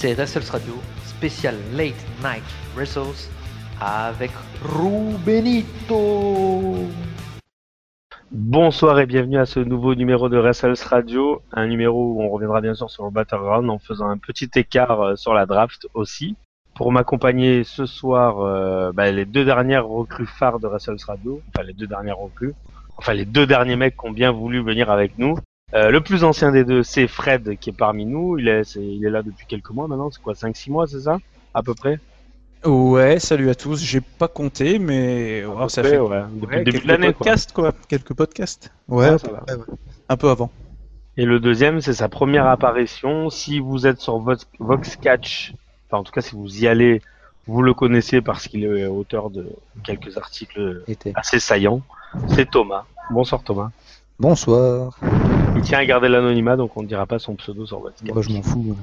c'est Wrestles Radio, spécial Late Night Wrestles avec Rubenito. Bonsoir et bienvenue à ce nouveau numéro de Wrestles Radio, un numéro où on reviendra bien sûr sur le Battleground en faisant un petit écart sur la draft aussi. Pour m'accompagner ce soir, les deux dernières recrues phares de Wrestles Radio, les deux derniers mecs qui ont bien voulu venir avec nous. Le plus ancien des deux, c'est Fred qui est parmi nous. Il est là depuis quelques mois maintenant. C'est quoi, 5-6 mois, c'est ça, à peu près? Ouais, salut à tous. J'ai pas compté, mais ça fait depuis le début de l'année, quelques podcasts. Ouais, ça va. Ouais. Un peu avant. Et le deuxième, c'est sa première apparition. Si vous êtes sur Voxcatch, enfin en tout cas si vous y allez, vous le connaissez parce qu'il est auteur de quelques articles assez saillants. C'est Thomas. Bonsoir Thomas. Bonsoir. Il tient à garder l'anonymat, donc on ne dira pas son pseudo sur Voxcatch. Moi je m'en fous.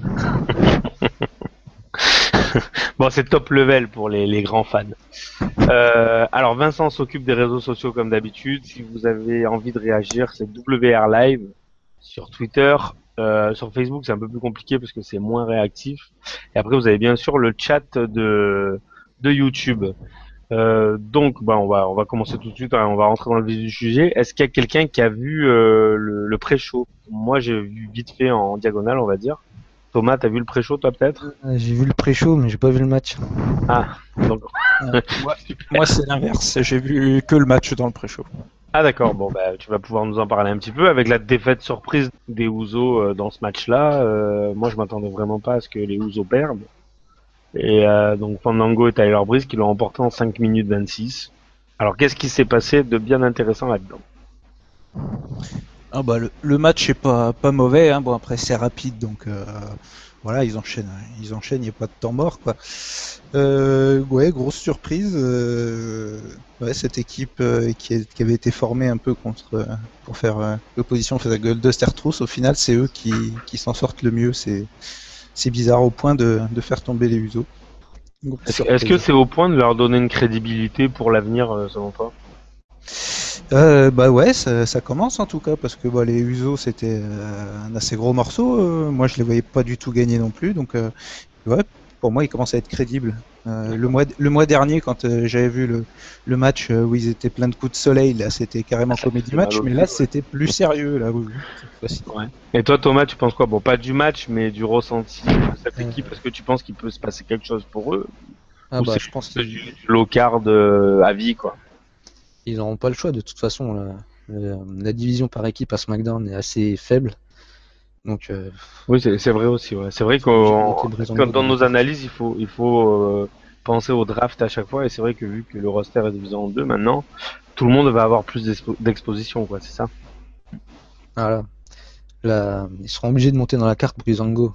Bon, c'est top level pour les grands fans. Alors Vincent s'occupe des réseaux sociaux comme d'habitude. Si vous avez envie de réagir, c'est WR Live sur Twitter. Sur Facebook, c'est un peu plus compliqué parce que c'est moins réactif. Et après, vous avez bien sûr le chat de YouTube. Donc, on va commencer tout de suite. On va rentrer dans le vif du sujet. Est-ce qu'il y a quelqu'un qui a vu le pré-show? Moi, j'ai vu vite fait en diagonale, on va dire. Thomas, t'as vu le pré-show, toi, peut-être? J'ai vu le pré-show, mais j'ai pas vu le match. Ah, donc... moi, c'est l'inverse. J'ai vu que le match dans le pré-show. Ah, d'accord. Bon, tu vas pouvoir nous en parler un petit peu. Avec la défaite surprise des Usos dans ce match-là, moi, je m'attendais vraiment pas à ce que les Usos perdent. Et donc, Fandango et Tyler Breeze qui l'ont emporté en 5 minutes 26. Alors, qu'est-ce qui s'est passé de bien intéressant là-dedans? Le match est pas mauvais, hein. Bon, après c'est rapide, donc voilà, ils enchaînent, il n'y a pas de temps mort, quoi. Grosse surprise, cette équipe qui avait été formée un peu pour faire l'opposition face à Goldust Truth, au final c'est eux qui s'en sortent le mieux. C'est bizarre au point de faire tomber les Usos. Est-ce que c'est au point de leur donner une crédibilité pour l'avenir, selon toi? Ça commence en tout cas, parce que les Usos c'était un assez gros morceau. Moi je les voyais pas du tout gagner non plus, donc pour moi ils commencent à être crédibles. Le mois dernier, quand j'avais vu le match où ils étaient pleins de coups de soleil, là c'était carrément comédie match, mais là c'était plus sérieux là. Cette ouais. Et toi Thomas, tu penses quoi? Bon, pas du match, mais du ressenti de cette équipe. Est-ce que tu penses qu'il peut se passer quelque chose pour eux? Je pense que du low card à vie, quoi. Ils n'auront pas le choix, de toute façon. La division par équipe à SmackDown est assez faible. Donc, oui, c'est vrai aussi. Ouais. C'est vrai que dans nos analyses, il faut penser au draft à chaque fois. Et c'est vrai que vu que le roster est divisé en deux maintenant, tout le monde va avoir plus d'exposition, quoi. C'est ça. Voilà. Là, ils seront obligés de monter dans la carte pour Breezango.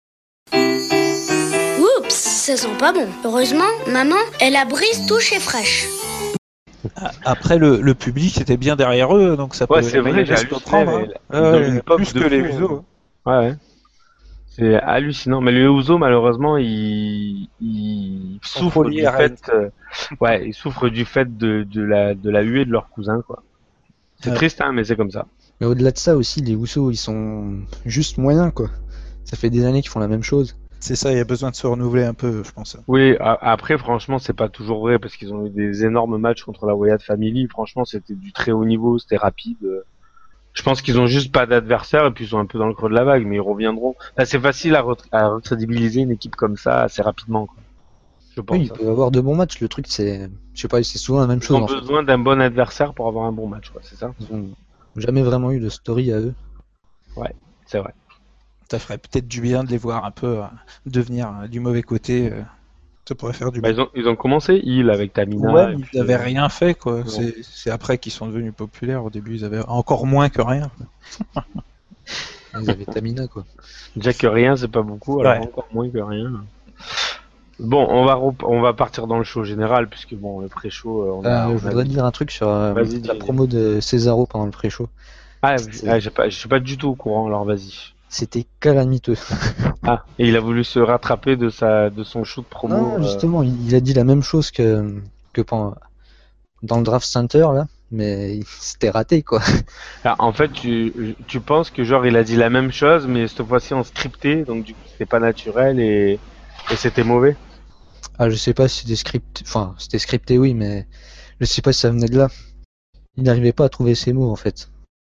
Oups, ça sent pas bon. Heureusement, maman, elle a Breeze touche et fraîche. Après, le public était bien derrière eux, donc ça peut c'est vrai, j'ai comprendre. Plus que les Usos. Ouais. C'est hallucinant. Mais les Usos, malheureusement, ils souffrent du fait, ils souffrent du fait de la huée de leur cousin, quoi. C'est triste, hein, mais c'est comme ça. Mais au-delà de ça aussi, les Usos, ils sont juste moyens, quoi. Ça fait des années qu'ils font la même chose. C'est ça, il y a besoin de se renouveler un peu, je pense. Oui, après, franchement, c'est pas toujours vrai, parce qu'ils ont eu des énormes matchs contre la Wyatt Family. Franchement, c'était du très haut niveau, c'était rapide. Je pense qu'ils ont juste pas d'adversaire, et puis ils sont un peu dans le creux de la vague, mais ils reviendront. Là, c'est facile à recrédibiliser une équipe comme ça assez rapidement, quoi. Je pense. Oui, il peut avoir de bons matchs. Le truc, c'est souvent la même chose. Ils ont besoin d'un bon adversaire pour avoir un bon match, quoi, c'est ça? Ils ont jamais vraiment eu de story à eux. Ouais, c'est vrai. Ça ferait peut-être du bien de les voir un peu devenir du mauvais côté. Ça pourrait faire du bien. Ils ont commencé avec Tamina. Ouais, ils n'avaient rien fait, quoi. C'est après qu'ils sont devenus populaires. Au début, ils avaient encore moins que rien. Ils avaient Tamina, quoi. Déjà que rien, c'est pas beaucoup, alors encore moins que rien. Bon, on va partir dans le show général, puisque le pré-show... je voudrais dire un truc sur la promo de Cesaro pendant le pré-show. Je suis pas du tout au courant, alors vas-y. C'était calamiteux. Et il a voulu se rattraper de son shoot promo. Non, justement, il a dit la même chose que dans le draft center là, mais c'était raté quoi. Ah, en fait, tu penses que genre il a dit la même chose, mais cette fois-ci en scripté, donc du coup c'était pas naturel et c'était mauvais. Ah, je sais pas si c'était scripté oui, mais je sais pas si ça venait de là. Il n'arrivait pas à trouver ses mots en fait.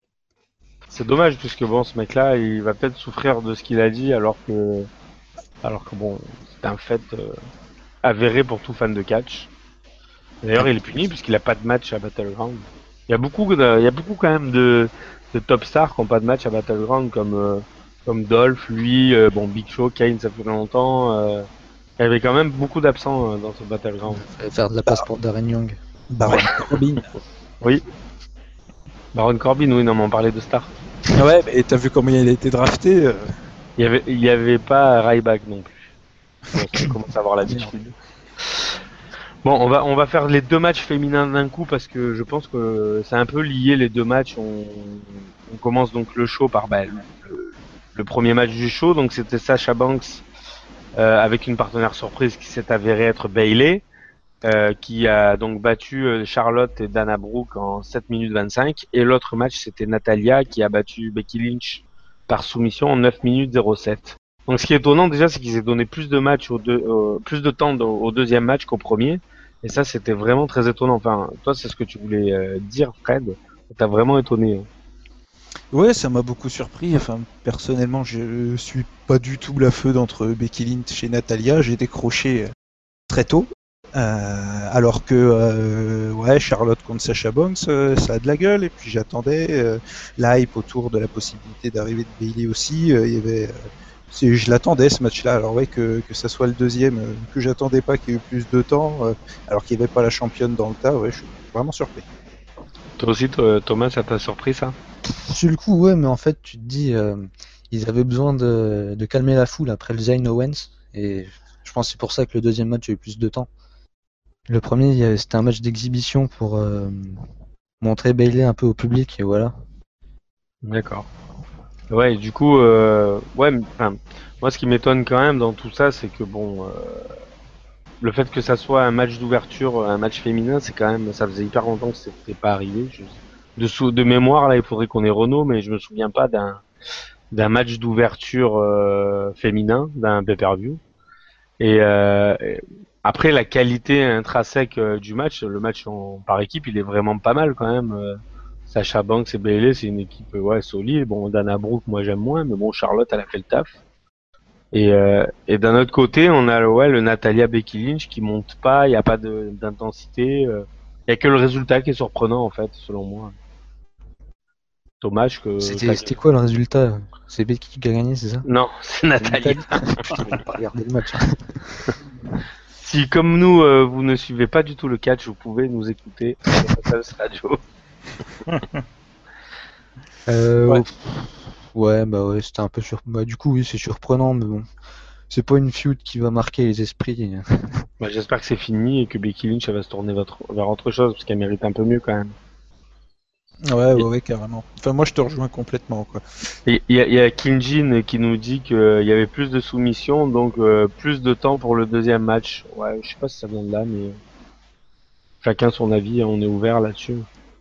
C'est dommage puisque bon, ce mec-là, il va peut-être souffrir de ce qu'il a dit, alors que bon, c'est un fait avéré pour tout fan de catch. D'ailleurs, il est puni puisqu'il a pas de match à Battleground. Il y a beaucoup quand même de top stars qui n'ont pas de match à Battleground comme Dolph, lui, bon Big Show, Kane, ça fait longtemps. Il y avait quand même beaucoup d'absents dans ce Battleground. Fallait faire de la place pour Darren Young. Baron Corbin. Oui. Baron Corbin, oui, non, mais on parlait de stars. Ouais, et t'as vu comment il a été drafté Il y avait pas Ryback non plus. Bon, ça commence à avoir l'habitude. Bon, on va faire les deux matchs féminins d'un coup parce que je pense que c'est un peu lié les deux matchs. On commence donc le show par le premier match du show, donc c'était Sasha Banks avec une partenaire surprise qui s'est avérée être Bayley, qui a donc battu Charlotte et Dana Brooke en 7 minutes 25. Et l'autre match c'était Natalia qui a battu Becky Lynch par soumission en 9 minutes 07. Donc ce qui est étonnant déjà, c'est qu'ils aient donné plus de matchs plus de temps au deuxième match qu'au premier. Et ça, c'était vraiment très étonnant. Enfin, toi, c'est ce que tu voulais dire, Fred. T'as vraiment étonné. Ouais, ça m'a beaucoup surpris. Enfin, personnellement, je suis pas du tout bluffeux d'entre Becky Lynch et Natalia. J'ai décroché très tôt. Alors que ouais, Charlotte contre Sasha Banks, ça a de la gueule. Et puis j'attendais l'hype autour de la possibilité d'arrivée de Bayley aussi. Il y avait je l'attendais ce match-là, alors ouais que ça soit le deuxième que j'attendais pas qu'il y ait eu plus de temps, alors qu'il n'y avait pas la championne dans le tas, ouais, je suis vraiment surpris. Toi aussi, Thomas, ça t'a surpris ça? Sur le coup, ouais, mais en fait, tu te dis, ils avaient besoin de calmer la foule après le Zayn Owens, et je pense que c'est pour ça que le deuxième match a eu plus de temps. Le premier, c'était un match d'exhibition pour montrer Bayley un peu au public, et voilà. D'accord. Ouais, et du coup, ouais, enfin, moi, ce qui m'étonne quand même dans tout ça, c'est que bon, le fait que ça soit un match d'ouverture, un match féminin, c'est quand même, ça faisait hyper longtemps que c'était pas arrivé. De mémoire, là, il faudrait qu'on ait Renault, mais je me souviens pas d'un match d'ouverture féminin, d'un pay-per-view. Et après, la qualité intrinsèque du match, le match par équipe, il est vraiment pas mal quand même. Sasha Banks et Bayley, c'est une équipe ouais solide. Bon, Dana Brooke, moi j'aime moins, mais bon, Charlotte, elle a fait le taf. Et d'un autre côté, on a ouais le Natalia Becky Lynch qui monte pas, il y a pas d'intensité. Il y a que le résultat qui est surprenant en fait, selon moi. Dommage que. C'était quoi le résultat? C'est Becky qui a gagné, c'est ça? Non, c'est Natalia. Putain, on va pas regarder le match. Si comme nous, vous ne suivez pas du tout le catch, vous pouvez nous écouter sur Passage Radio. Ouais. Ouais, bah ouais, c'était un peu bah du coup oui, c'est surprenant, mais bon, c'est pas une feud qui va marquer les esprits. Bah, j'espère que c'est fini et que Becky Lynch elle va se tourner vers autre chose parce qu'elle mérite un peu mieux quand même. Ouais, carrément. Enfin, moi je te rejoins complètement, quoi. Et il y a Kinjin qui nous dit qu'il y avait plus de soumissions, donc plus de temps pour le deuxième match. Ouais, je sais pas si ça vient de là, mais chacun son avis, hein, on est ouvert là-dessus.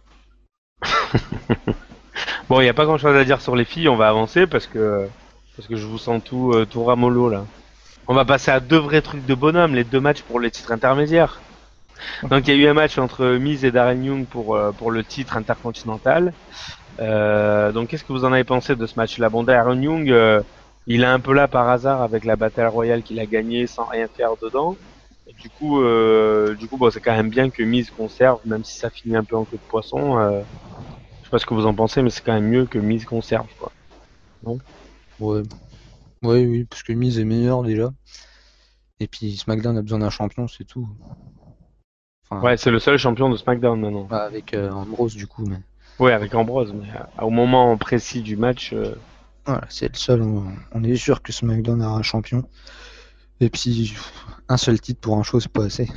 Bon, il n'y a pas grand-chose à dire sur les filles, on va avancer parce que je vous sens tout ramollo là. On va passer à deux vrais trucs de bonhomme, les deux matchs pour les titres intermédiaires. Donc il y a eu un match entre Miz et Darren Young pour le titre intercontinental. Donc qu'est-ce que vous en avez pensé de ce match-là? Bon, Darren Young, il est un peu là par hasard avec la Battle Royale qu'il a gagnée sans rien faire dedans. Et du coup, bon, c'est quand même bien que Miz conserve, même si ça finit un peu en queue de poisson. Je sais pas ce que vous en pensez, mais c'est quand même mieux que Miz conserve, quoi. Non? Ouais. Ouais, oui, parce que Miz est meilleur déjà. Et puis SmackDown a besoin d'un champion, c'est tout. Enfin, Ouais, c'est le seul champion de SmackDown maintenant. avec Ambrose du coup, mais Ouais, avec Ambrose, mais au moment précis du match. voilà, c'est le seul. On est sûr que SmackDown aura un champion. Et puis un seul titre pour un show, c'est pas assez.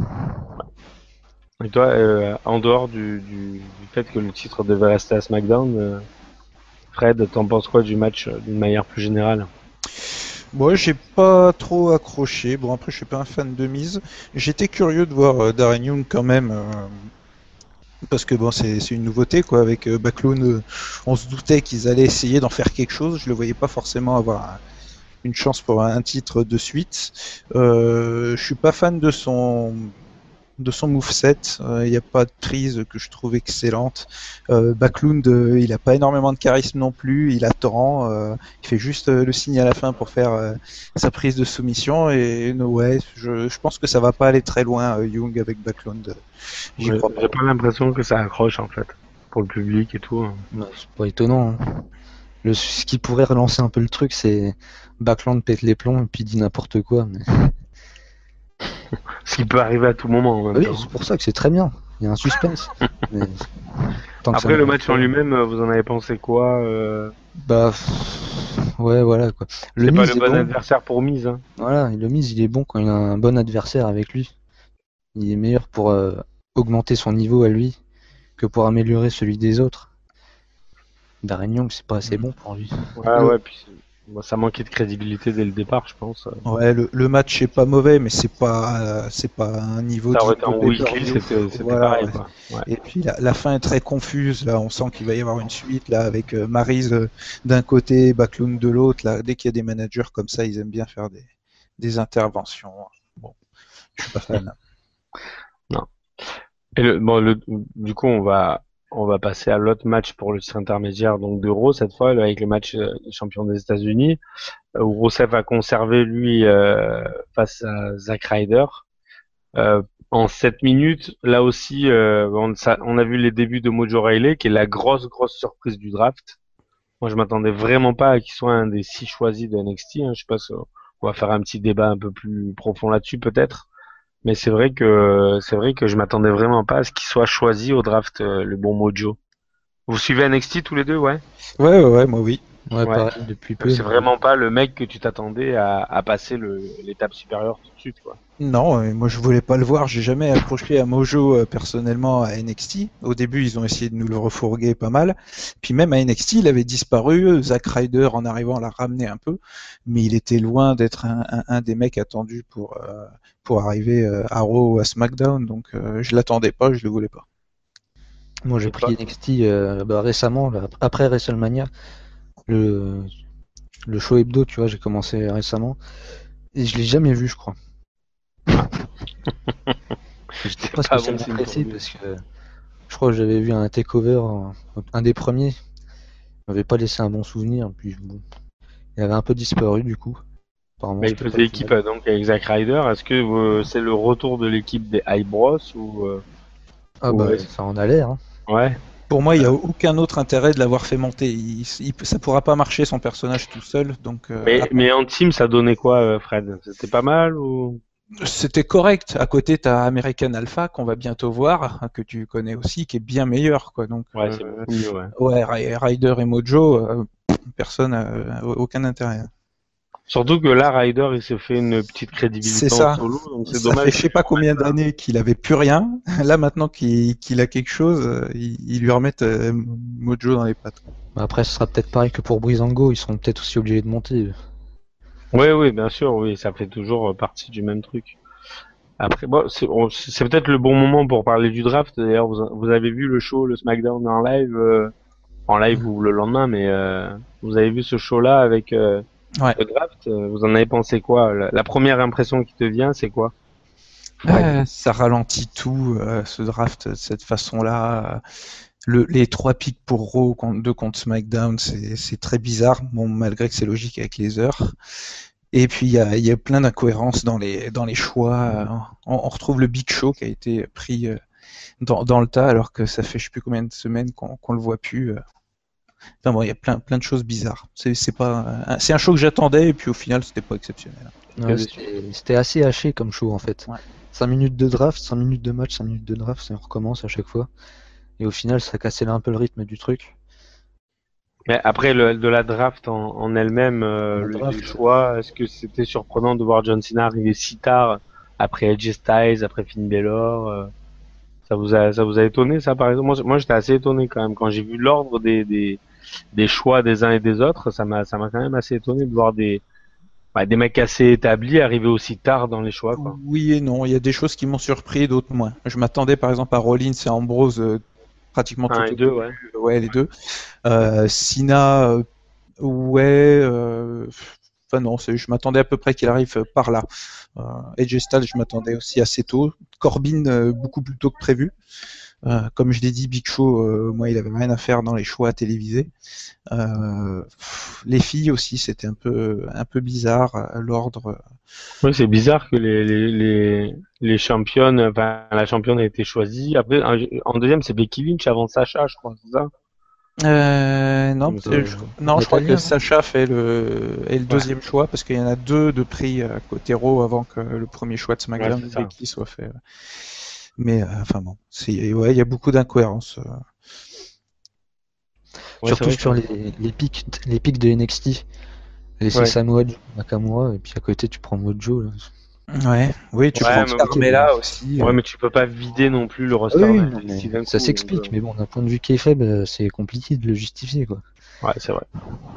Et toi, en dehors du fait que le titre devait rester à SmackDown, Fred, t'en penses quoi du match d'une manière plus générale? Moi, j'ai pas trop accroché. Bon, après, je suis pas un fan de Miz. J'étais curieux de voir Darren Young quand même parce que bon, c'est une nouveauté quoi. Avec Backlund, on se doutait qu'ils allaient essayer d'en faire quelque chose. Je le voyais pas forcément avoir une chance pour un titre de suite. Je suis pas fan de son moveset. Il n'y a pas de prise que je trouve excellente. Backlund, il a pas énormément de charisme non plus. Il attend, il fait juste le signe à la fin pour faire sa prise de soumission. Et ouais, je pense que ça va pas aller très loin, Young avec Backlund. J'y crois pas. J'ai pas l'impression que ça accroche en fait pour le public et tout. Bah, c'est pas étonnant, hein. Ce qui pourrait relancer un peu le truc, c'est Backlund pète les plombs et puis dit n'importe quoi. Mais... Ce qui peut arriver à tout moment en même oui, temps. c'est pour ça que c'est très bien. Il y a un suspense. Mais tant que ça Après le n'arrive match pas- en lui-même, vous en avez pensé quoi Bah, ouais, voilà quoi. Le C'est pas Miz le est bon bon. adversaire pour mise. Hein. Voilà, le Miz il est bon quand il a un bon adversaire avec lui. Il est meilleur pour augmenter son niveau à lui que pour améliorer celui des autres. Darren Young, c'est pas assez bon pour lui. Ouais, puis bon, ça manquait de crédibilité dès le départ, je pense. Ouais, le match est pas mauvais, mais c'est pas un niveau. Ça aurait été en de weekly, pay-per-view. c'était Voilà, pareil. ouais. Quoi. Ouais. Et puis la fin est très confuse. Là, on sent qu'il va y avoir une suite là avec Maryse d'un côté, Backlund de l'autre. Là, dès qu'il y a des managers comme ça, ils aiment bien faire des interventions. Bon, je suis pas fan. Non. Et du coup, on va passer à l'autre match pour le titre intermédiaire, donc de Raw cette fois, là, avec le match des champions des États-Unis, où Rusev a conservé lui face à Zack Ryder. En 7 minutes, là aussi, on a vu les débuts de Mojo Rawley, qui est la grosse surprise du draft. Moi, je m'attendais vraiment pas à qu'il soit un des 6 choisis de NXT. Hein. Je sais pas si on va faire un petit débat un peu plus profond là-dessus, peut-être. Mais c'est vrai que je m'attendais vraiment pas à ce qu'il soit choisi au draft, le bon Mojo. Vous suivez NXT tous les deux, ouais? Ouais, moi oui. Ouais, Ouais. pareil, depuis peu. C'est vraiment pas le mec que tu t'attendais à passer l'étape supérieure tout de suite, quoi. Non, moi je voulais pas le voir. J'ai jamais accroché à Mojo personnellement à NXT. Au début, ils ont essayé de nous le refourguer pas mal. Puis même à NXT, il avait disparu. Zack Ryder en arrivant l'a ramené un peu, mais il était loin d'être un des mecs attendus pour arriver à Raw ou à SmackDown. Donc je l'attendais pas, je le voulais pas. Moi, j'ai C'est pris NXT récemment, là, après WrestleMania, le, le show hebdo, tu vois, j'ai commencé récemment. Et je l'ai jamais vu, je crois. J'étais pas pas spécialement bon signe pressé pour lui. parce que je crois que j'avais vu un takeover, un des premiers. Il m'avait pas laissé un bon souvenir. Puis bon, il avait un peu disparu du coup. Apparemment, Mais il c'était pas faisait le équipe final. donc avec Zack Ryder. Est-ce que c'est le retour de l'équipe des High Bros ou Ah bah, ouais. ça en a l'air. Hein. ouais? Pour moi, il n'y a aucun autre intérêt de l'avoir fait monter. Ça pourra pas marcher son personnage tout seul. Donc, Mais en team, ça donnait quoi, Fred? C'était pas mal ou? c'était correct. À côté, tu as American Alpha qu'on va bientôt voir, hein, que tu connais aussi, qui est bien meilleur, quoi. Donc, Ouais, c'est beaucoup mieux, ouais. ouais, Ryder et Mojo, personne, aucun intérêt. Surtout que là, Ryder, il s'est fait une petite crédibilité C'est en ça. solo, donc c'est Ça dommage. fait je sais pas combien d'années qu'il avait plus rien. Là, maintenant qu'il a quelque chose, ils lui remettent Mojo dans les pattes. Bah, après, ce sera peut-être pareil que pour Breezango. Ils seront peut-être aussi obligés de monter. Oui, bien sûr, oui, ça fait toujours partie du même truc. Après, bon, c'est peut-être le bon moment pour parler du draft. D'ailleurs, vous avez vu le show, le SmackDown en live ou le lendemain, mais vous avez vu ce show-là avec Ouais. le draft. Vous en avez pensé quoi? La première impression qui te vient, c'est quoi? Ça ralentit tout, ce draft de cette façon-là. Les 3 picks pour Raw, 2 contre SmackDown, c'est très bizarre. Bon, malgré que c'est logique avec les heures. Et puis il y a plein d'incohérences dans les choix. On retrouve le Big Show qui a été pris dans le tas alors que ça fait je sais plus combien de semaines qu'on le voit plus. Enfin bon, il y a plein de choses bizarres. C'est un show que j'attendais et puis au final c'était pas exceptionnel. Ouais, c'était assez haché comme show en fait. Ouais. 5 minutes de draft, 5 minutes de match, 5 minutes de draft, ça recommence à chaque fois. Et au final, ça cassait un peu le rythme du truc. Mais après de la draft en elle-même, les choix, est-ce que c'était surprenant de voir John Cena arriver si tard après AJ Styles, après Finn Balor ça vous a étonné ça par exemple? Moi j'étais assez étonné quand même quand j'ai vu l'ordre des choix des uns et des autres, ça m'a quand même assez étonné de voir des mecs assez établis arrivaient aussi tard dans les choix, quoi. Oui et non, il y a des choses qui m'ont surpris, d'autres moins. Je m'attendais par exemple à Rollins et Ambrose pratiquement tout Un et au deux, début. ouais. Ouais, les deux. Cena, ouais. Enfin non, je m'attendais à peu près qu'il arrive par là. AJ Styles, je m'attendais aussi assez tôt. Corbin, beaucoup plus tôt que prévu. Comme je l'ai dit, Big Show, moi, il avait rien à faire dans les choix télévisés. Les filles aussi, c'était un peu bizarre. L'ordre. Oui, c'est bizarre que les championnes, enfin, la championne a été choisie. Après, en deuxième, c'est Becky Lynch avant Sacha, je crois, c'est ça? Non, Donc, non, je crois que Natalia, non Sacha fait le deuxième choix parce qu'il y en a deux de prix côté Raw avant que le premier choix de SmackDown Ouais, c'est de ça. Becky soit fait. Mais enfin bon, ouais, il y a beaucoup d'incohérences. Ouais, Surtout c'est sur vrai les pics de NXT. Laisser Ouais. Samoa Joe, Nakamura, et puis à côté tu prends Mojo. Là. Ouais, oui, tu Ouais, prends mais- Carmella aussi. Ouais, mais tu peux pas vider non plus le Ah roster oui, de non, NXT mais d'un ça coup, s'explique, donc, mais bon, d'un point de vue qui est faible, c'est compliqué de le justifier, quoi. ouais, c'est vrai.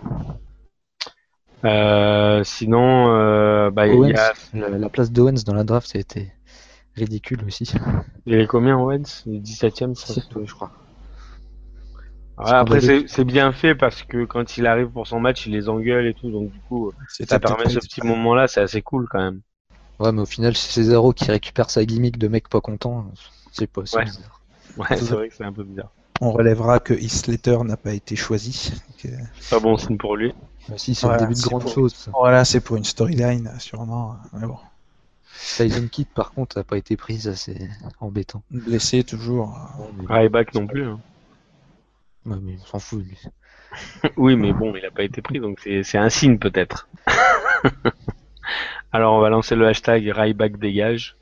Sinon, il y Owens, a, la place d'Owens dans la draft, ça a été ridicule aussi. il est combien, Owens? Le 17e, je crois. 17, ouais, je crois. Ouais, après, Scandaleux. c'est bien fait parce que quand il arrive pour son match, il les engueule et tout, donc du coup, C'était ça peut-être permet ce pas petit exprès. moment-là, c'est assez cool quand même. Ouais, mais au final, c'est Cesaro qui récupère sa gimmick de mec pas content. C'est Ouais. bizarre. Ouais, c'est vrai que c'est un peu bizarre. On relèvera que Heath Slater n'a pas été choisi. Donc, Pas bon signe pour lui. Bah, si, c'est Voilà, le début de c'est grande pour- chose. Ça. voilà, c'est pour une storyline, sûrement. Mais bon, Tyson Kidd, par contre, n'a pas été prise, c'est embêtant. blessé toujours. Ouais, mais, Ryback non plus, hein. ouais, mais on s'en fout, lui. Oui, mais bon, il a pas été pris, donc c'est un signe peut-être. Alors on va lancer le hashtag Ryback dégage.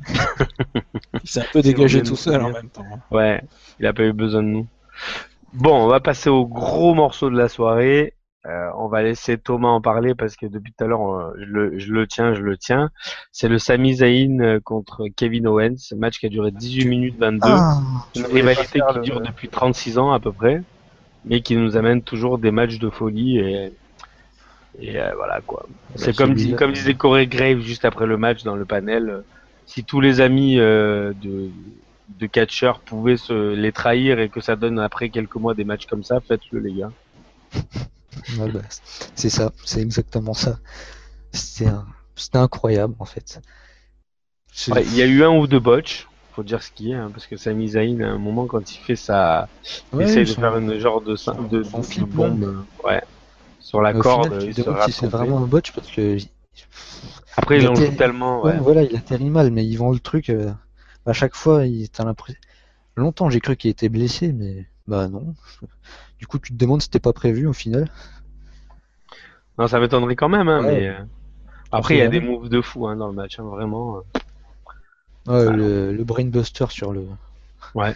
Il s'est un peu Si dégagé on vient tout de seul en souvenir. même temps. Ouais, il a pas eu besoin de nous. Bon, on va passer au gros morceau de la soirée. On va laisser Thomas en parler parce que depuis tout à l'heure, je le tiens. C'est le Sami Zayn contre Kevin Owens, match qui a duré 18 minutes 22. Une tu voulais pas rivalité faire qui dure depuis 36 ans à peu près, mais qui nous amène toujours des matchs de folie et voilà quoi. C'est celui-là, comme disait Corey Graves juste après le match dans le panel. Si tous les amis de catcheurs pouvaient les trahir et que ça donne après quelques mois des matchs comme ça, faites-le les gars. ouais, bah, c'est ça, c'est exactement ça. C'était incroyable, en fait. C'est- Ouais, il y a eu un ou deux botches, faut dire ce qui est, hein, parce que Sami Zayn à un moment quand il fait ça, il Ouais, essaye de son- faire une genre de son flip, bombe, ouais, sur la Mais au corde, final, tu il te se demandes si c'est rattrapait. vraiment un botch parce que Après il il en joue atterrit- tellement, ouais, ouais. voilà, il atterrit mal, mais ils vendent le truc. À chaque fois, t'as l'impression. Longtemps, j'ai cru qu'il était blessé, mais bah non. Du coup, tu te demandes si c'était pas prévu au final. Non, ça m'étonnerait quand même, hein, Ouais. mais On après sait il y a des jamais. moves de fou hein, dans le match, hein, vraiment. Ouais, Ah, le brainbuster sur Ouais,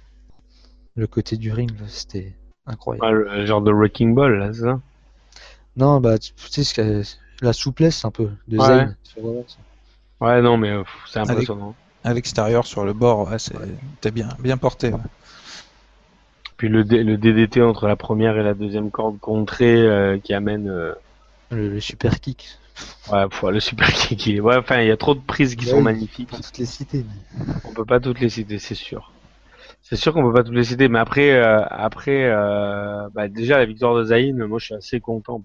le côté du ring, là, c'était incroyable. ouais, le genre de Wrecking Ball, là, c'est ça? Non, bah tu sais, la souplesse un peu de Ouais. Zayn. sur Owens. Ouais, non, mais c'est Avec- impressionnant. À l'extérieur, sur le bord, ouais, t'es bien porté. Ouais. Puis le DDT entre la première et la deuxième corde contrée qui amène Le super kick. le super kick. Ouais, enfin, il y a trop de prises qui Ouais, sont oui. magnifiques. Pour toutes les cités. On peut pas toutes les citer, c'est sûr. C'est sûr qu'on peut pas toutes les citer, mais après, déjà la victoire de Zayn, moi je suis assez content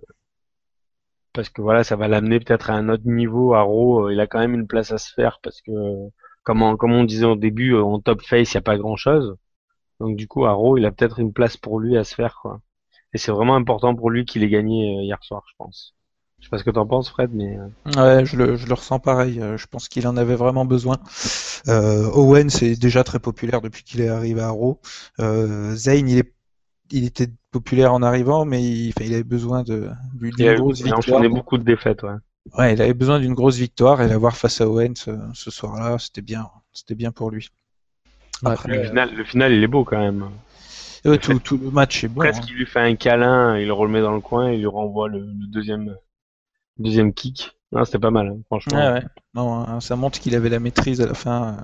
parce que voilà, ça va l'amener peut-être à un autre niveau. À Raw, il a quand même une place à se faire parce que comme on disait au début, en top face, il y a pas grand-chose. Donc du coup, à Raw, il a peut-être une place pour lui à se faire quoi. Et c'est vraiment important pour lui qu'il ait gagné hier soir, je pense. Je sais pas ce que t'en penses, Fred, mais Ouais, je le ressens pareil. Je pense qu'il en avait vraiment besoin. Owen, c'est déjà très populaire depuis qu'il est arrivé à Raw. Zayn, il était populaire en arrivant, mais il avait besoin d'une grosse il a victoire. enchaîné beaucoup de défaites, ouais. Ouais, il avait besoin d'une grosse victoire et l'avoir face à Owen ce soir-là, c'était bien pour lui. Ouais. Après, Le final, il est beau quand même. tout le match est bon. Presque, Hein. il lui fait un câlin, il le remet dans le coin, il lui renvoie le deuxième kick. Non, c'était pas mal, hein, franchement. Ouais, ouais. Non, hein, ça montre qu'il avait la maîtrise à la fin.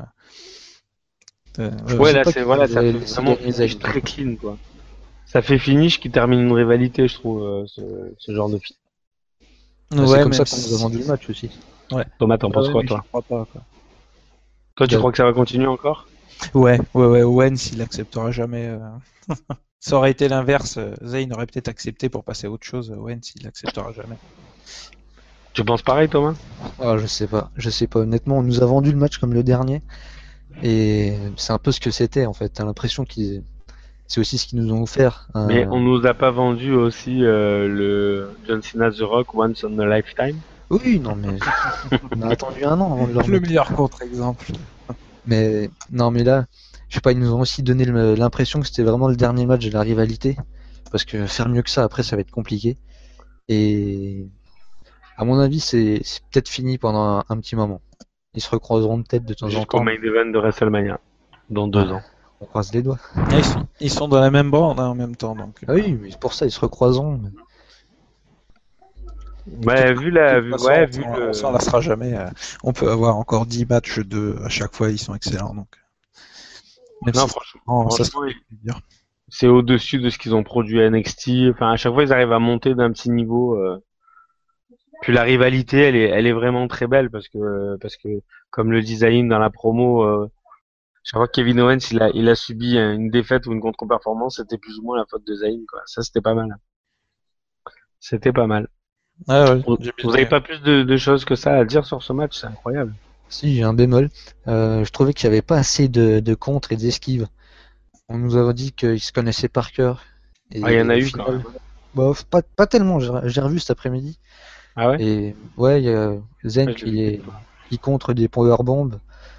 Ouais, sais là, pas c'est qui voilà, ça avait fait laissé vraiment gagner finish Zayn, très quoi. clean, quoi. Ça fait finish qui termine une rivalité, je trouve, ce genre de film. C'est Ouais, comme ça même qu'on nous a vendu le match aussi. Thomas, t'en penses quoi, mais toi? j'y crois pas, quoi. Toi, tu Ouais. crois que ça va continuer encore? Ouais, Owens, il acceptera jamais. Ça aurait été l'inverse. Zayn aurait peut-être accepté pour passer à autre chose. Owens, il acceptera jamais. Tu penses pareil, Thomas? Ah, je sais pas. Honnêtement, on nous a vendu le match comme le dernier. Et c'est un peu ce que c'était en fait. T'as l'impression qu'ils. C'est aussi ce qu'ils nous ont offert. Mais on nous a pas vendu aussi le John Cena The Rock Once on a Lifetime? Oui, non, mais on a attendu un an avant de leur Le mettre. meilleur contre-exemple. Mais non, mais là, je sais pas, ils nous ont aussi donné l'impression que c'était vraiment le dernier match de la rivalité. Parce que faire mieux que ça, après, ça va être compliqué. Et à mon avis, c'est peut-être fini pendant un petit moment. Ils se recroiseront peut-être de temps en Jusqu'au temps. main event de WrestleMania, dans 2 ans. On croise les doigts. Ils sont dans la même bande en même temps, donc. Ah oui, mais pour ça, ils se recroiseront. Ouais, vu la, De vu, toute façon, ouais, vu on s'en lassera jamais. On peut avoir encore 10 matchs à chaque fois, ils sont excellents. Donc. Même non, si franchement, ça se franchement, fait dur. c'est au-dessus de ce qu'ils ont produit à NXT. Enfin, à chaque fois, ils arrivent à monter d'un petit niveau. Puis la rivalité, elle est vraiment très belle parce que, comme le dit Zayn dans la promo, chaque fois que Kevin Owens, il a subi une défaite ou une contre-performance, c'était plus ou moins la faute de Zayn, quoi. Ça, c'était pas mal. C'était pas mal. Ah ouais, Vous j'ai bien vous avez aimé. pas plus de choses que ça à dire sur ce match? C'est incroyable. Si, j'ai un bémol. Je trouvais qu'il n'y avait pas assez de contre et d'esquive. On nous avait dit qu'ils se connaissaient par cœur. Et Ah, il y en a au eu final, quand même. bah, pas tellement. J'ai revu cet après-midi. Ah ouais? Et ouais, il y a Zen Ouais, je l'ai vu. qui contre des powerbombs.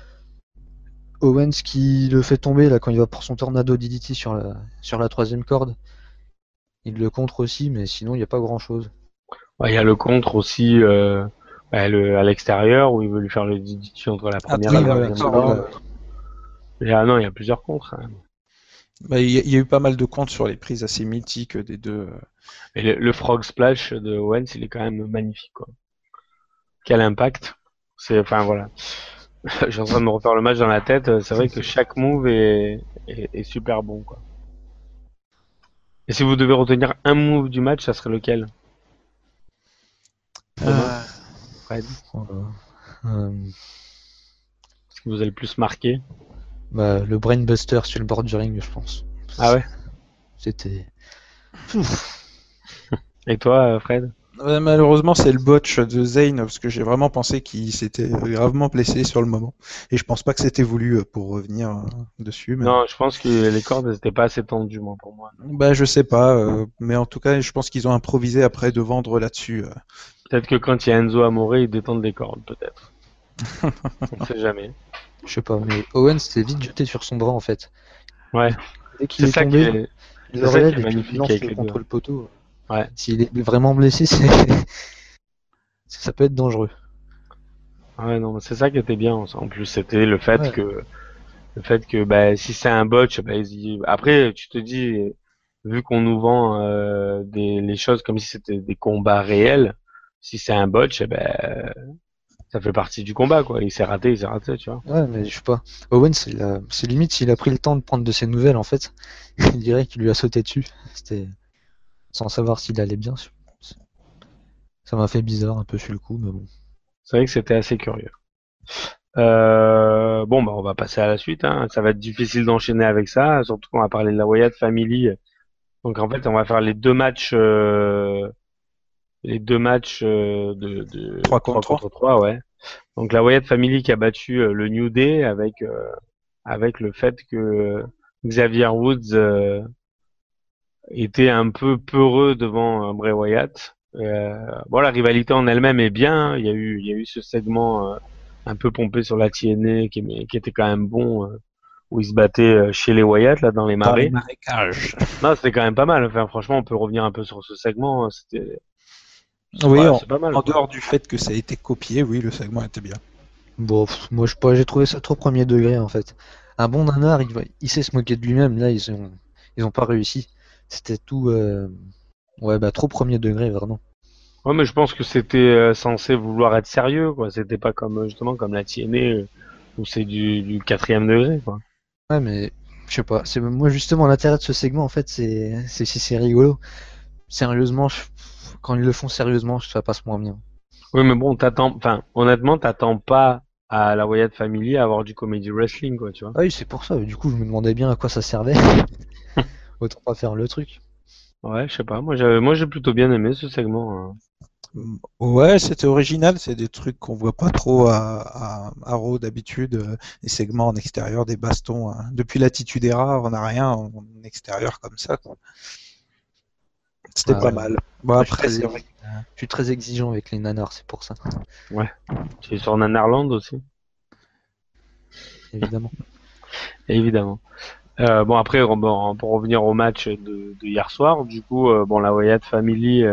Owens qui le fait tomber là quand il va pour son tornado DDT sur la troisième corde. Il le contre aussi, mais sinon il n'y a pas grand-chose. Ouais, il y a le contre aussi, à l'extérieur où il veut lui faire le DDT entre la première et oui, la voilà, deuxième voilà. corde. Ah non, il y a plusieurs contres, hein. Bah, il y a eu pas mal de comptes sur les prises assez mythiques des deux. Et le Frog Splash de Owens, il est quand même magnifique, quoi. Quel impact. Enfin voilà. Je suis en train de me refaire le match dans la tête. C'est vrai que chaque move est super bon, quoi. Et si vous devez retenir un move du match, ça serait lequel? Thomas, Fred? Voilà. Euh, Ce qui vous a le plus marqué? bah, le brainbuster sur le bord du ring, je pense. Ah ouais? C'était. Et toi, Fred? Malheureusement, c'est le botch de Zayn parce que j'ai vraiment pensé qu'il s'était gravement blessé sur le moment. Et je pense pas que c'était voulu pour revenir dessus. Mais... Non, je pense que les cordes elles étaient pas assez tendues, moi, pour moi. Bah, je sais pas, mais en tout cas, je pense qu'ils ont improvisé après de vendre là-dessus. Peut-être que quand il y a Enzo Amore, ils détendent les cordes, peut-être. On sait jamais. Je sais pas, mais Owens s'est vite jeté sur son bras en fait. Ouais. Dès qu'il C'est est ça qui tombé, est, il c'est le ça qui relève est et puis il magnifique lance avec le les contre deux. le poteau. Ouais. S'il est vraiment blessé, ça peut être dangereux. Ouais, non, mais c'est ça qui était bien. En plus, c'était le fait Ouais. que, bah, si c'est un botch, bah, après, tu te dis, vu qu'on nous vend, les choses comme si c'était des combats réels, si c'est un botch, eh ben, ça fait partie du combat, quoi. Il s'est raté, tu vois. Ouais, mais je sais pas. Owens, c'est limite s'il a pris le temps de prendre de ses nouvelles en fait. Il dirait qu'il lui a sauté dessus. C'était sans savoir s'il allait bien. Ça m'a fait bizarre un peu sur le coup, mais bon. C'est vrai que c'était assez curieux. Bon, bah, on va passer à la suite, hein. Ça va être difficile d'enchaîner avec ça, surtout qu'on va parler de la Wyatt Family. Donc, en fait, on va faire les deux matchs de 3 contre 3. 3, ouais. Donc, la Wyatt Family qui a battu le New Day avec le fait que Xavier Woods était un peu peureux devant Bray Wyatt. Bon, la rivalité en elle-même est bien, hein. Il y a eu ce segment un peu pompé sur la TNA qui était quand même bon, où ils se battaient chez les Wyatt, là, dans les Dans les marais. marécages. Non, c'était quand même pas mal. Enfin, franchement, on peut revenir un peu sur ce segment. Oui, Ouais, c'est pas mal, en quoi. dehors du fait que ça a été copié, oui, le segment était bien. Bon, moi je sais pas, j'ai trouvé ça trop premier degré en fait. Un bon nanar, il sait se moquer de lui-même. Là, ils ont pas réussi. C'était tout, ouais, bah trop premier degré vraiment. Ouais, mais je pense que c'était censé vouloir être sérieux, quoi. C'était pas comme justement comme la TNA où c'est du 4e degré, quoi. Ouais, mais je sais pas. C'est moi justement l'intérêt de ce segment en fait, c'est rigolo. Sérieusement, quand ils le font sérieusement, ça passe moins bien. Oui, mais bon, honnêtement, t'attends pas à la Wyatt Family à avoir du comedy wrestling, quoi, tu vois. Ah oui, c'est pour ça. Du coup, je me demandais bien à quoi ça servait. Autant pas faire le truc. Ouais, je sais pas. Moi, j'ai plutôt bien aimé ce segment, hein. Ouais, c'était original, c'est des trucs qu'on voit pas trop à Raw d'habitude, des segments en extérieur, des bastons, hein. Depuis l'Attitude Era, on n'a rien en extérieur comme ça, quoi. C'était pas mal. Bon, Moi, après, c'est vrai. je suis très exigeant avec les nanars, c'est pour ça, Tu es sur Nanarland aussi, évidemment. évidemment. Bon, après, pour revenir au match de hier soir, du coup, bon, la Wyatt Family,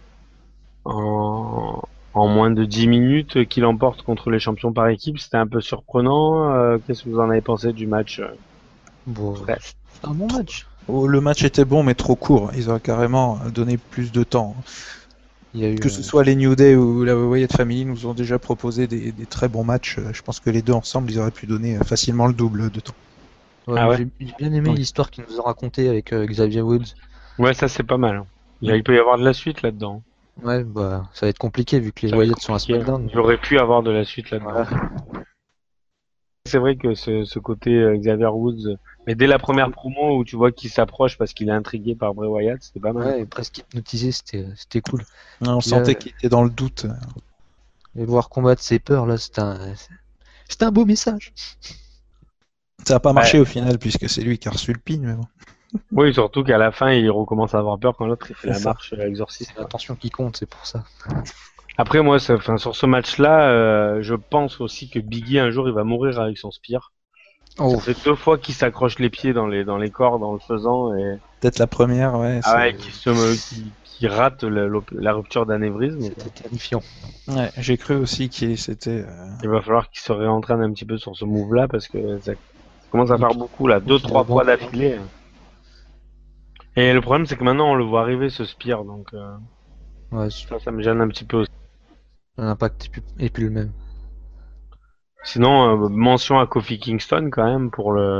en, en moins de 10 minutes, qui l'emporte contre les champions par équipe, c'était un peu surprenant. Qu'est-ce que vous en avez pensé du match? Bon, Ouais. c'est un bon match. Oh, le match était bon, mais trop court. Ils auraient carrément donné plus de temps. Il y a eu, Que ce soit les New Day ou la Wyatt Family nous ont déjà proposé des très bons matchs. Je pense que les deux ensemble, ils auraient pu donner facilement le double de temps. ouais, Ah ouais. j'ai bien aimé Oui. l'histoire qu'ils nous ont racontée avec Xavier Woods. Ouais, ça c'est pas mal. Il peut y avoir de la suite là-dedans. Ouais, bah, ça va être compliqué vu que les Ça va être Wyatt sont à compliqué. SmackDown. Il aurait pu avoir de la suite là-dedans. Voilà. C'est vrai que ce côté Xavier Woods, mais dès la première promo où tu vois qu'il s'approche parce qu'il est intrigué par Bray Wyatt, c'était pas mal. Ouais, presque hypnotisé, c'était cool. On Puis, sentait qu'il était dans le doute. Et voir combattre ses peurs, là, c'était un beau message. Ça n'a pas marché au final, puisque c'est lui qui a reçu le pin. Mais bon. Oui, surtout qu'à la fin, il recommence à avoir peur quand l'autre il fait C'est la ça. marche exorciste. C'est l'attention qui compte, c'est pour ça. Après, moi, sur ce match-là, je pense aussi que Biggie, un jour, il va mourir avec son spear. Oh, Ça fait 2 fois qu'il s'accroche les pieds dans les cordes en le faisant et Peut-être la première, ouais. ah ouais, qui rate la rupture d'anévrisme. c'était terrifiant. Ouais, j'ai cru aussi qu'il c'était. Il va falloir qu'il se réentraîne un petit peu sur ce move-là parce que ça commence à faire beaucoup là, 2-3 fois d'affilée. Et le problème, c'est que maintenant, on le voit arriver ce spear, donc Ouais, ça me gêne un petit peu aussi. l'impact est plus le même. Sinon, mention à Kofi Kingston quand même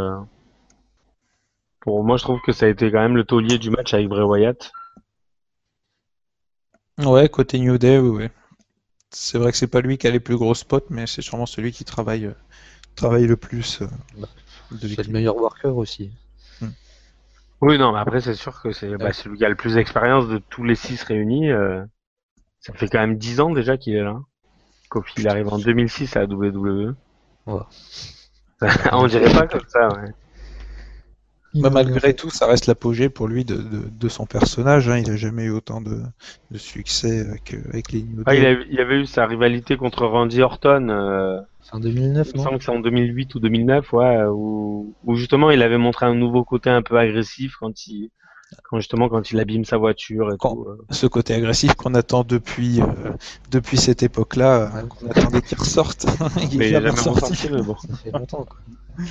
moi, je trouve que ça a été quand même le taulier du match avec Bray Wyatt. Ouais, côté New Day, ouais. C'est vrai que c'est pas lui qui a les plus gros spots, mais c'est sûrement celui qui travaille le plus de C'est le l'équipe. meilleur worker aussi. Oui, non, mais après, c'est sûr que c'est celui qui a le plus d'expérience de tous les 6 réunis. Ça fait quand même 10 ans déjà qu'il est là. Kofi, il arrive en 2006 à la WWE. Ouais. On dirait pas comme ça, ouais. Bah, malgré tout, ça reste l'apogée pour lui de son personnage. Hein. Il a jamais eu autant de succès qu'avec les New Ah, Day. il avait eu sa rivalité contre Randy Orton. C'est en 2009, Il me non? semble que c'est en 2008 ou 2009, ouais, où justement il avait montré un nouveau côté un peu agressif quand il abîme sa voiture et Quand- tout. Ce côté agressif qu'on attend depuis cette époque-là, Ouais. qu'on attendait qu'il ressorte. Il Mais est il a jamais jamais ressorti. ressorti, mais bon. Ça fait longtemps, quoi.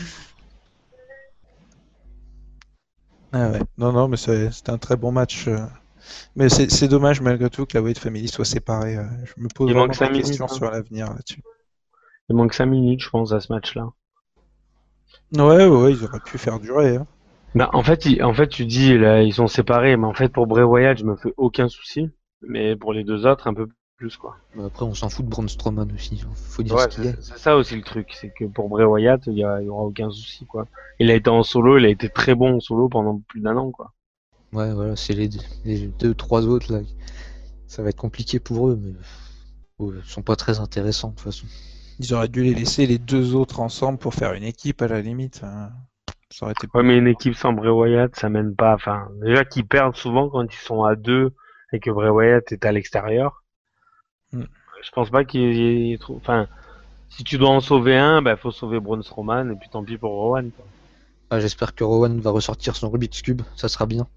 Ah ouais. Non, mais c'était un très bon match. Mais c'est dommage malgré tout que la Wyatt Family soit séparée. Je me pose Il vraiment manque 5 des minutes, questions hein. sur l'avenir là-dessus. Il manque 5 minutes, je pense, à ce match-là. Ouais, ils auraient pu faire durer. Hein. Bah, en fait, tu dis, là, ils sont séparés, mais en fait, pour Bray Wyatt, je me fais aucun souci. Mais pour les deux autres, un peu plus, quoi. Mais après, on s'en fout de Braun Strowman aussi. Faut dire Ouais, ce qu'il est. c'est ça aussi le truc, c'est que pour Bray Wyatt, il y aura aucun souci, quoi. Il a été en solo, il a été très bon en solo pendant plus d'1 an, quoi. Ouais, voilà, c'est les deux, trois autres là. Ça va être compliqué pour eux, mais ils sont pas très intéressants de toute façon. Ils auraient dû les laisser les deux autres ensemble pour faire une équipe à la limite. Hein. Ça aurait été Ouais, mais une équipe sans Bray Wyatt, ça mène pas. Enfin, déjà qu'ils perdent souvent quand ils sont à 2 et que Bray Wyatt est à l'extérieur. Mm. Je pense pas qu'il y ait trop. Enfin, si tu dois en sauver un, bah faut sauver Braun Strowman et puis tant pis pour Rowan, quoi. Ah, j'espère que Rowan va ressortir son Rubik's Cube, ça sera bien.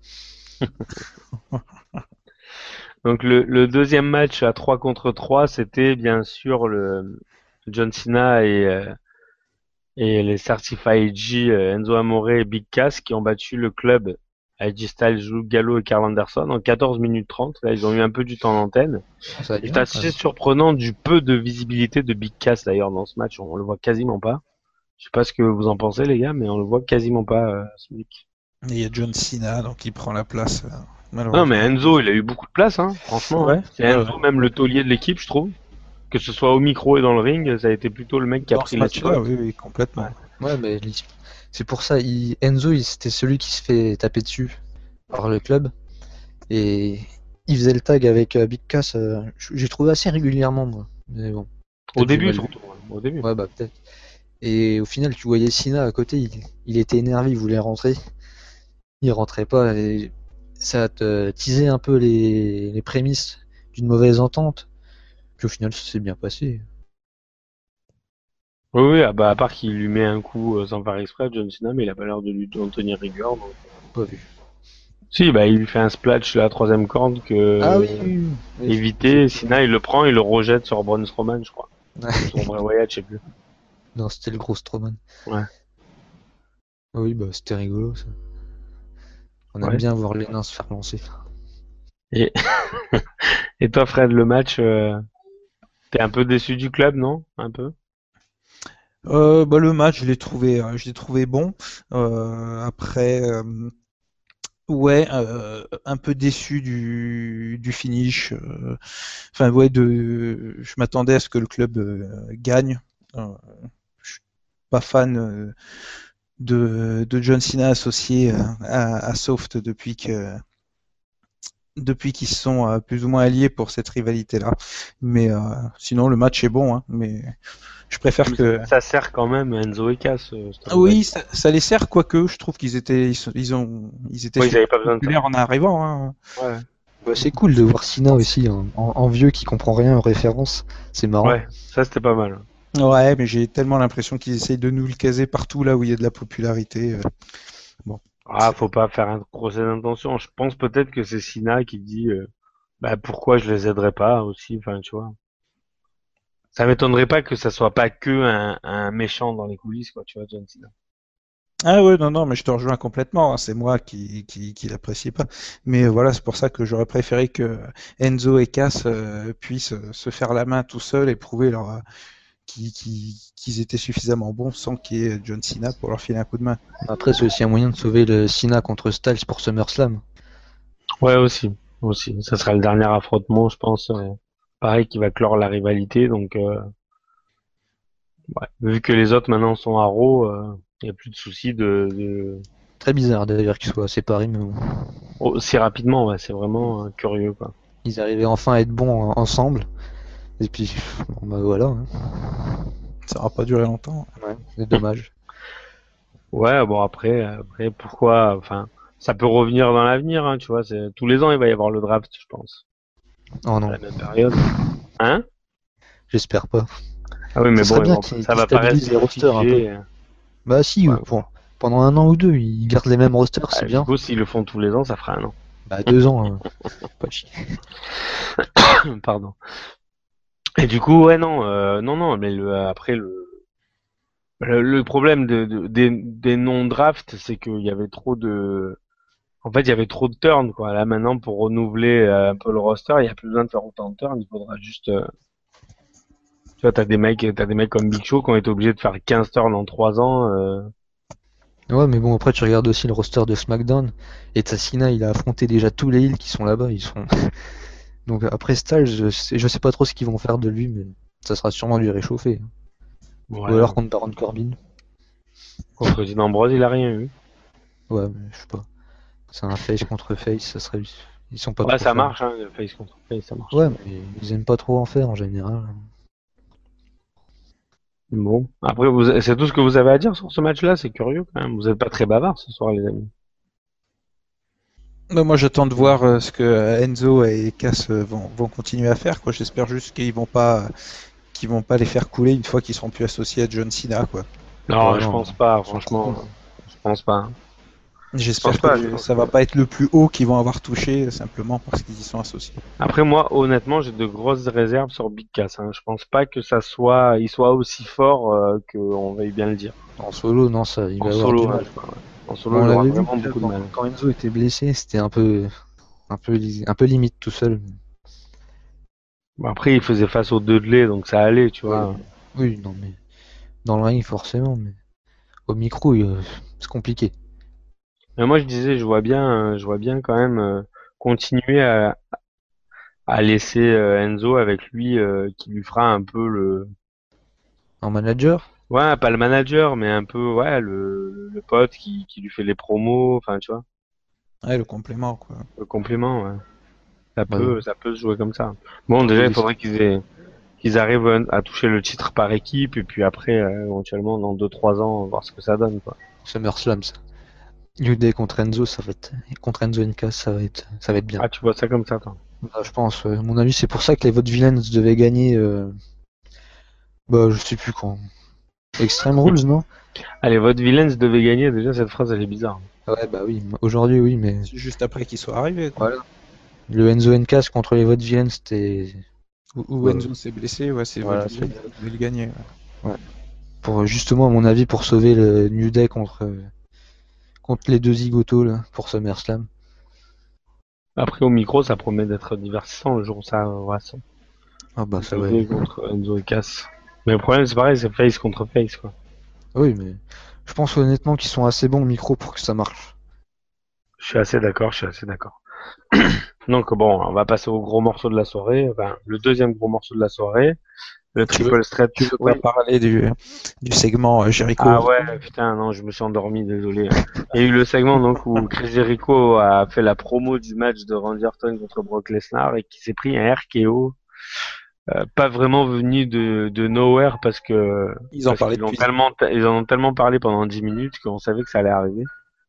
Donc le deuxième match à 3 contre 3, c'était bien sûr le John Cena et les Certified G, Enzo Amore et Big Cass qui ont battu le club AJ Styles, Luke Gallo et Karl Anderson en 14 minutes 30. Là, ils ont eu un peu du temps d'antenne. Ça va C'est bien, quand assez même. surprenant du peu de visibilité de Big Cass d'ailleurs dans ce match. On le voit quasiment pas. Je sais pas ce que vous en pensez les gars, mais on le voit quasiment pas ce mec. Et il y a John Cena donc qui prend la place Non, mais Enzo, il a eu beaucoup de place, hein, franchement. Ouais. Hein. C'est Enzo, même le taulier de l'équipe, je trouve. Que ce soit au micro et dans le ring, ça a été plutôt le mec qui a Dans pris ce les match-là, spots. oui, oui, complètement. Ouais, mais c'est pour ça, Enzo, c'était celui qui se fait taper dessus par le club. Et il faisait le tag avec Big Cass. J'ai trouvé assez régulièrement, moi. Mais bon. Au peut-être j'ai début, mal vu. surtout. Au début. Ouais, bah peut-être. Et au final, tu voyais Cena à côté, il était énervé, il voulait rentrer. Il rentrait pas. Et ça te teasait un peu les prémices d'une mauvaise entente. Puis au final, ça s'est bien passé. Oui, oui, ah bah, à part qu'il lui met un coup sans faire exprès, John Cena, mais il a pas l'air de lui en tenir rigueur. Donc. Pas vu. Si, bah, il lui fait un splash sur la troisième corde que Ah oui, oui, oui. Oui, évité. Cena, il le prend, il le rejette sur Braun Strowman, je crois. Ouais. Sur Bray Wyatt, je sais plus. Non, c'était le gros Strowman. Ouais. Ah oui, bah c'était rigolo ça. On aime Ouais. bien voir les nains se faire lancer. Et, et toi, Fred, le match, t'es un peu déçu du club, non? Un peu? Bah, le match, je l'ai trouvé bon. Après, ouais, un peu déçu du finish. Enfin, ouais, je m'attendais à ce que le club gagne. Je suis pas fan de John Cena associé à Soft depuis qu'ils se sont plus ou moins alliés pour cette rivalité-là. Mais sinon, le match est bon, hein, mais je préfère que. Ça sert quand même Enzo et Cass. Oui, ça les sert, quoique je trouve qu'ils étaient, ils étaient Ouais, ils super avaient pas besoin de ça. populaires en arrivant. Hein. Ouais. Bah, c'est cool de voir Cena aussi en vieux qui comprend rien aux références. C'est marrant. Ouais, ça c'était pas mal. Ouais, mais j'ai tellement l'impression qu'ils essayent de nous le caser partout là où il y a de la popularité. Ah, faut pas faire un procès d'intention. Je pense peut-être que c'est Cena qui dit bah pourquoi je les aiderais pas aussi, enfin tu vois. Ça m'étonnerait pas que ça soit pas que un méchant dans les coulisses, quoi, tu vois, John Cena. Ah ouais, non, non, mais je te rejoins complètement. Hein, c'est moi qui l'apprécie pas. Mais voilà, c'est pour ça que j'aurais préféré que Enzo et Cass puissent se faire la main tout seuls et prouver qu'ils étaient suffisamment bons sans qu'il y ait John Cena pour leur filer un coup de main. Après, c'est aussi un moyen de sauver le Cena contre Styles pour SummerSlam. Ouais, aussi. Aussi. Ça sera le dernier affrontement, je pense. Pareil, qui va clore la rivalité. Donc, ouais. Vu que les autres maintenant sont à Raw, il n'y a plus de soucis de... Très bizarre d'ailleurs qu'ils soient séparés, mais bon. aussi rapidement. Ouais, c'est vraiment curieux, quoi. Ils arrivaient enfin à être bons ensemble. Et puis, bon, bah voilà. Hein. Ça aura pas duré longtemps. Ouais, c'est dommage. Ouais, bon après, pourquoi? Enfin, ça peut revenir dans l'avenir, hein, tu vois. C'est tous les ans, il va y avoir le draft, je pense, Oh à non, la même période. Hein? j'espère pas. Ah oui, mais Ça bon, serait bien ça qu'ils va pas stabilisent rester les rosters un peu. figé. Bah si, Ouais. pendant un an ou deux, ils gardent les mêmes rosters, c'est Du bien. coup, s'ils le font tous les ans, ça fera un an. Bah 2 ans, pas chier. Pardon. Et du coup, ouais, non, non, mais après le problème des non-drafts, c'est qu'il y avait trop de, en fait, il y avait trop de turns, quoi. Là, maintenant, pour renouveler un peu le roster, il y a plus besoin de faire autant de turns. Il faudra juste, tu vois, t'as des mecs comme Big Show qui ont été obligés de faire 15 turns en 3 ans. Ouais, mais bon, après, tu regardes aussi le roster de SmackDown. Et Cena, il a affronté déjà tous les heels qui sont là-bas. Ils sont. Donc après Styles, je sais pas trop ce qu'ils vont faire de lui, mais ça sera sûrement du réchauffé. Ou Ouais. alors contre Baron Corbin. Contre Dean Ambrose, il a rien eu. Ouais, mais je sais pas. C'est un face contre face, ça serait. Ils sont pas Ouais, trop ça fans. marche, hein, le face contre face, ça marche. Ouais, mais ils aiment pas trop en faire en général. Bon. Après, c'est tout ce que vous avez à dire sur ce match-là, c'est curieux quand même. Vous êtes pas très bavard ce soir, les amis. Moi, j'attends de voir ce que Enzo et Cass vont continuer à faire. Quoi. J'espère juste qu'ils vont pas les faire couler une fois qu'ils seront plus associés à John Cena. Quoi. Non, Ouais, je non. pense pas, franchement. Je pense pas. J'espère Je pense pas, que je pense ça va pas être le plus haut qu'ils vont avoir touché simplement parce qu'ils y sont associés. Après, moi, honnêtement, j'ai de grosses réserves sur Big Cass. Hein. Je pense pas que il soit aussi fort qu'on veuille bien le dire. En solo, non, ça, il En va avoir solo, du hein, mal. je crois, ouais. En solo, On il aura l'avait vu vraiment beaucoup de mal. quand Enzo était blessé, c'était un peu limite tout seul. Bon, après, il faisait face aux Dudley, donc ça allait, tu vois. Oui, non, mais dans le ring, forcément, mais au micro, c'est compliqué. Mais moi, je disais, je vois bien quand même continuer à laisser Enzo avec lui, qui lui fera un peu En manager? ouais, pas le manager, mais un peu, ouais, le pote qui lui fait les promos, enfin, tu vois, Ouais, le complément, quoi. le complément, ouais. Ouais. Ça peut se jouer comme ça. Bon, déjà, il Oui, faudrait qu'ils arrivent à toucher le titre par équipe, et puis après, éventuellement, dans 2 3 ans, voir ce que ça donne, quoi. SummerSlam, ça. New Day contre Enzo, contre Enzo NK, ça va être bien. Ah, tu vois ça comme ça, toi. Bah, je pense, à mon avis, c'est pour ça que les votes Villains devaient gagner, bah, je sais plus quand. Extreme Rules, non? Allez, votre Villains devait gagner, déjà, cette phrase, elle est bizarre. Ouais, bah oui, aujourd'hui, oui, mais C'est juste après qu'ils soient arrivés, quoi. voilà. Le Enzo NK contre les votes Villains, c'était Où Enzo s'est blessé, ouais, c'est voilà, votre qui devait le gagner. Ouais. pour justement, à mon avis, pour sauver le New Day contre les deux zigotos là, pour SummerSlam. Après, au micro, ça promet d'être divertissant le jour où ça va Ah bah ça jouer ouais. contre Enzo et Cass. Mais le problème, c'est pareil, c'est face contre face, quoi. Oui, mais je pense honnêtement qu'ils sont assez bons au micro pour que ça marche. Je suis assez d'accord, je suis assez d'accord. Donc bon, on va passer au gros morceau de la soirée, enfin, le deuxième gros morceau de la soirée, le Tu triple threat. Tu veux Oui. pas parler du segment Jericho Ah ouais, putain, non, je me suis endormi, désolé. Il y a eu le segment donc où Chris Jericho a fait la promo du match de Randy Orton contre Brock Lesnar et qui s'est pris un RKO, pas vraiment venu de nowhere Ils en parce parlaient qu'ils ont depuis. ils en ont tellement parlé pendant 10 minutes qu'on savait que ça allait arriver.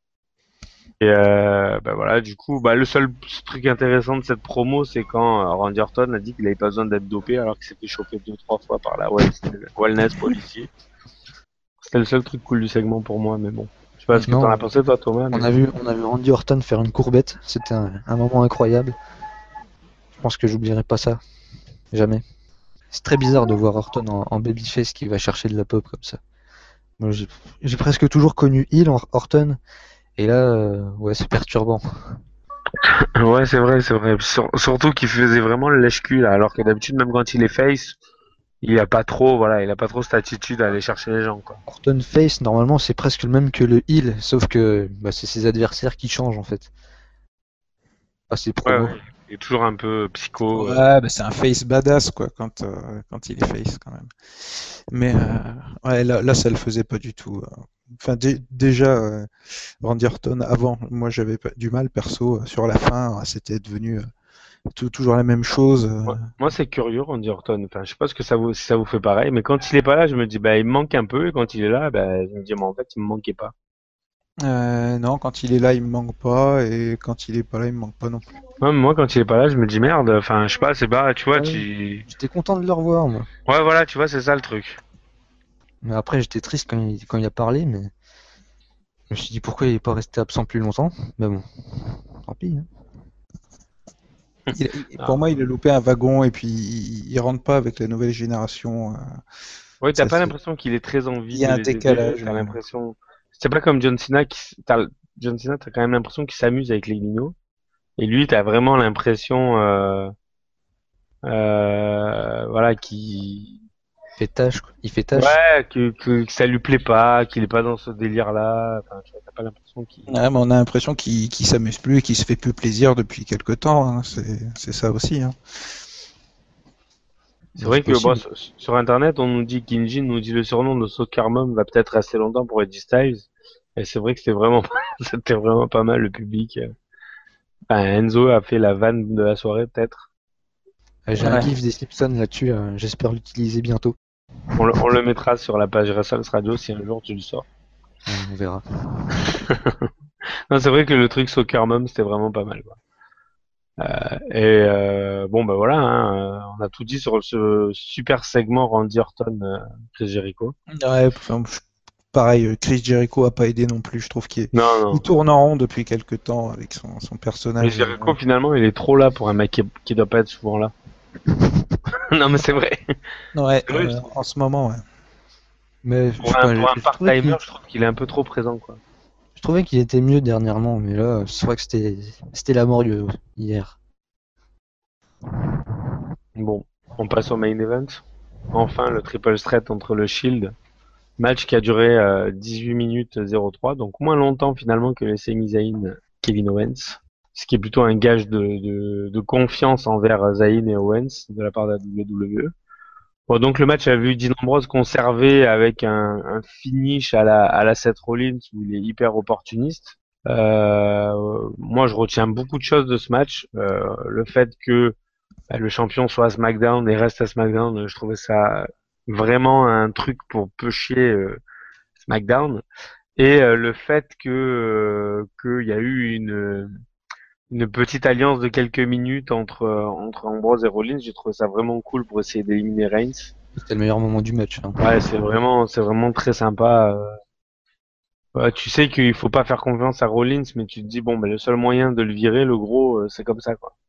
Et bah voilà, du coup, bah le seul truc intéressant de cette promo, c'est quand Randy Orton a dit qu'il avait pas besoin d'être dopé alors qu'il s'est fait choper 2 3 fois par la wellness policy. C'était le seul truc cool du segment pour moi, mais bon. Je sais pas ce que Non, t'en as pensé toi, Thomas. on Mais... a vu Randy Orton faire une courbette. C'était un moment incroyable. Je pense que j'oublierai pas ça. Jamais. C'est très bizarre de voir Orton en babyface qui va chercher de la pop comme ça. Moi, j'ai presque toujours connu Hill Orton. Et là, ouais, c'est perturbant. Ouais, c'est vrai, c'est vrai. Surtout qu'il faisait vraiment le lèche-cul, là, alors que d'habitude, même quand il est face, il a pas trop, voilà, il a pas trop cette attitude à aller chercher les gens, quoi. Orton face, normalement, c'est presque le même que le Hill, sauf que bah, c'est ses adversaires qui changent en fait. Pas ses Ouais, promos. ouais. Il est toujours un peu psycho. Ouais, bah c'est un face badass, quoi, quand il est face, quand même. Mais ouais, là, ça le faisait pas du tout. Enfin, déjà, Randy Orton, avant, moi, j'avais du mal, perso, sur la fin, c'était devenu toujours la même chose. Moi, c'est curieux, Randy Orton. Enfin, je sais pas ce que si ça vous fait pareil, mais quand il est pas là, je me dis, bah, il me manque un peu, et quand il est là, bah, je me dis, mais en fait, il me manquait pas. Non, quand il est là, il me manque pas, et quand il est pas là, il me manque pas non plus. Ouais, mais moi, quand il est pas là, je me dis, merde, enfin, je sais pas, c'est pas, tu vois, Ouais. J'étais content de le revoir, moi. Ouais, voilà, tu vois, c'est ça le truc. Mais après, j'étais triste quand il a parlé, mais je me suis dit pourquoi il est pas resté absent plus longtemps. Mais bon, tant pis. Hein. Pour moi, il a loupé un wagon, et puis il rentre pas avec la nouvelle génération. Ouais, t'as Ça, pas c'est- l'impression qu'il est très envie Il y de a un les aider, décalage. t'as l'impression... C'est pas comme John Cena John Cena, t'as quand même l'impression qu'il s'amuse avec les minots. Et lui, t'as vraiment l'impression, voilà, Il fait tâche. ouais, que ça lui plaît pas, qu'il est pas dans ce délire-là. Enfin, tu vois, t'as pas l'impression qu'il... Ouais, mais on a l'impression qu'il s'amuse plus et qu'il se fait plus plaisir depuis quelque temps. Hein. C'est ça aussi. Hein. C'est vrai que, bon, possible. sur Internet, on nous dit Kinjin nous dit le surnom de Soccer Mom va peut-être rester longtemps pour Edge Styles. Et c'est vrai que c'était vraiment, c'était vraiment pas mal le public. Enfin, Enzo a fait la vanne de la soirée, peut-être. J'ai un Ouais. gif des Simpsons là-dessus, j'espère l'utiliser bientôt. On le mettra sur la page Wrestle Radio si un jour tu le sors. On verra. Non, c'est vrai que le truc Soccer Mom, c'était vraiment pas mal, quoi. Bon, bah voilà, hein, on a tout dit sur ce super segment Randy Orton, Chris Jericho. Ouais, enfin, pareil, Chris Jericho a pas aidé non plus. Je trouve qu'il Non, non. il tourne en rond depuis quelque temps avec son Mais personnage. Jericho, finalement, il est trop là pour un mec qui doit pas être souvent là. Non, mais c'est vrai. Ouais, C'est vrai, je en ce moment, ouais. Mais je Pour sais un, pas, pour un je trouvais part-timer, je trouve qu'il est un peu trop présent, quoi. je trouvais qu'il était mieux dernièrement, mais là, c'est vrai que c'était laborieux hier. Bon, on passe au main event. Enfin, le triple threat entre le Shield. Match qui a duré 18 minutes 03, donc moins longtemps finalement que les Sami Zayn Kevin Owens. ce qui est plutôt un gage de confiance envers Zayn et Owens de la part de la WWE. Bon, donc le match a vu Dean Ambrose conserver avec un finish à la Seth Rollins où il est hyper opportuniste. Moi, je retiens beaucoup de choses de ce match. Le fait que le champion soit à SmackDown et reste à SmackDown, je trouvais ça vraiment un truc pour pusher SmackDown. Et le fait que qu'il y a eu une petite alliance de quelques minutes entre Ambrose et Rollins, j'ai trouvé ça vraiment cool pour essayer d'éliminer Reigns. C'était le meilleur moment du match. Hein. Ouais, c'est vraiment très sympa. Ouais, tu sais qu'il faut pas faire confiance à Rollins, mais tu te dis bon, le seul moyen de le virer, le gros, c'est comme ça, quoi.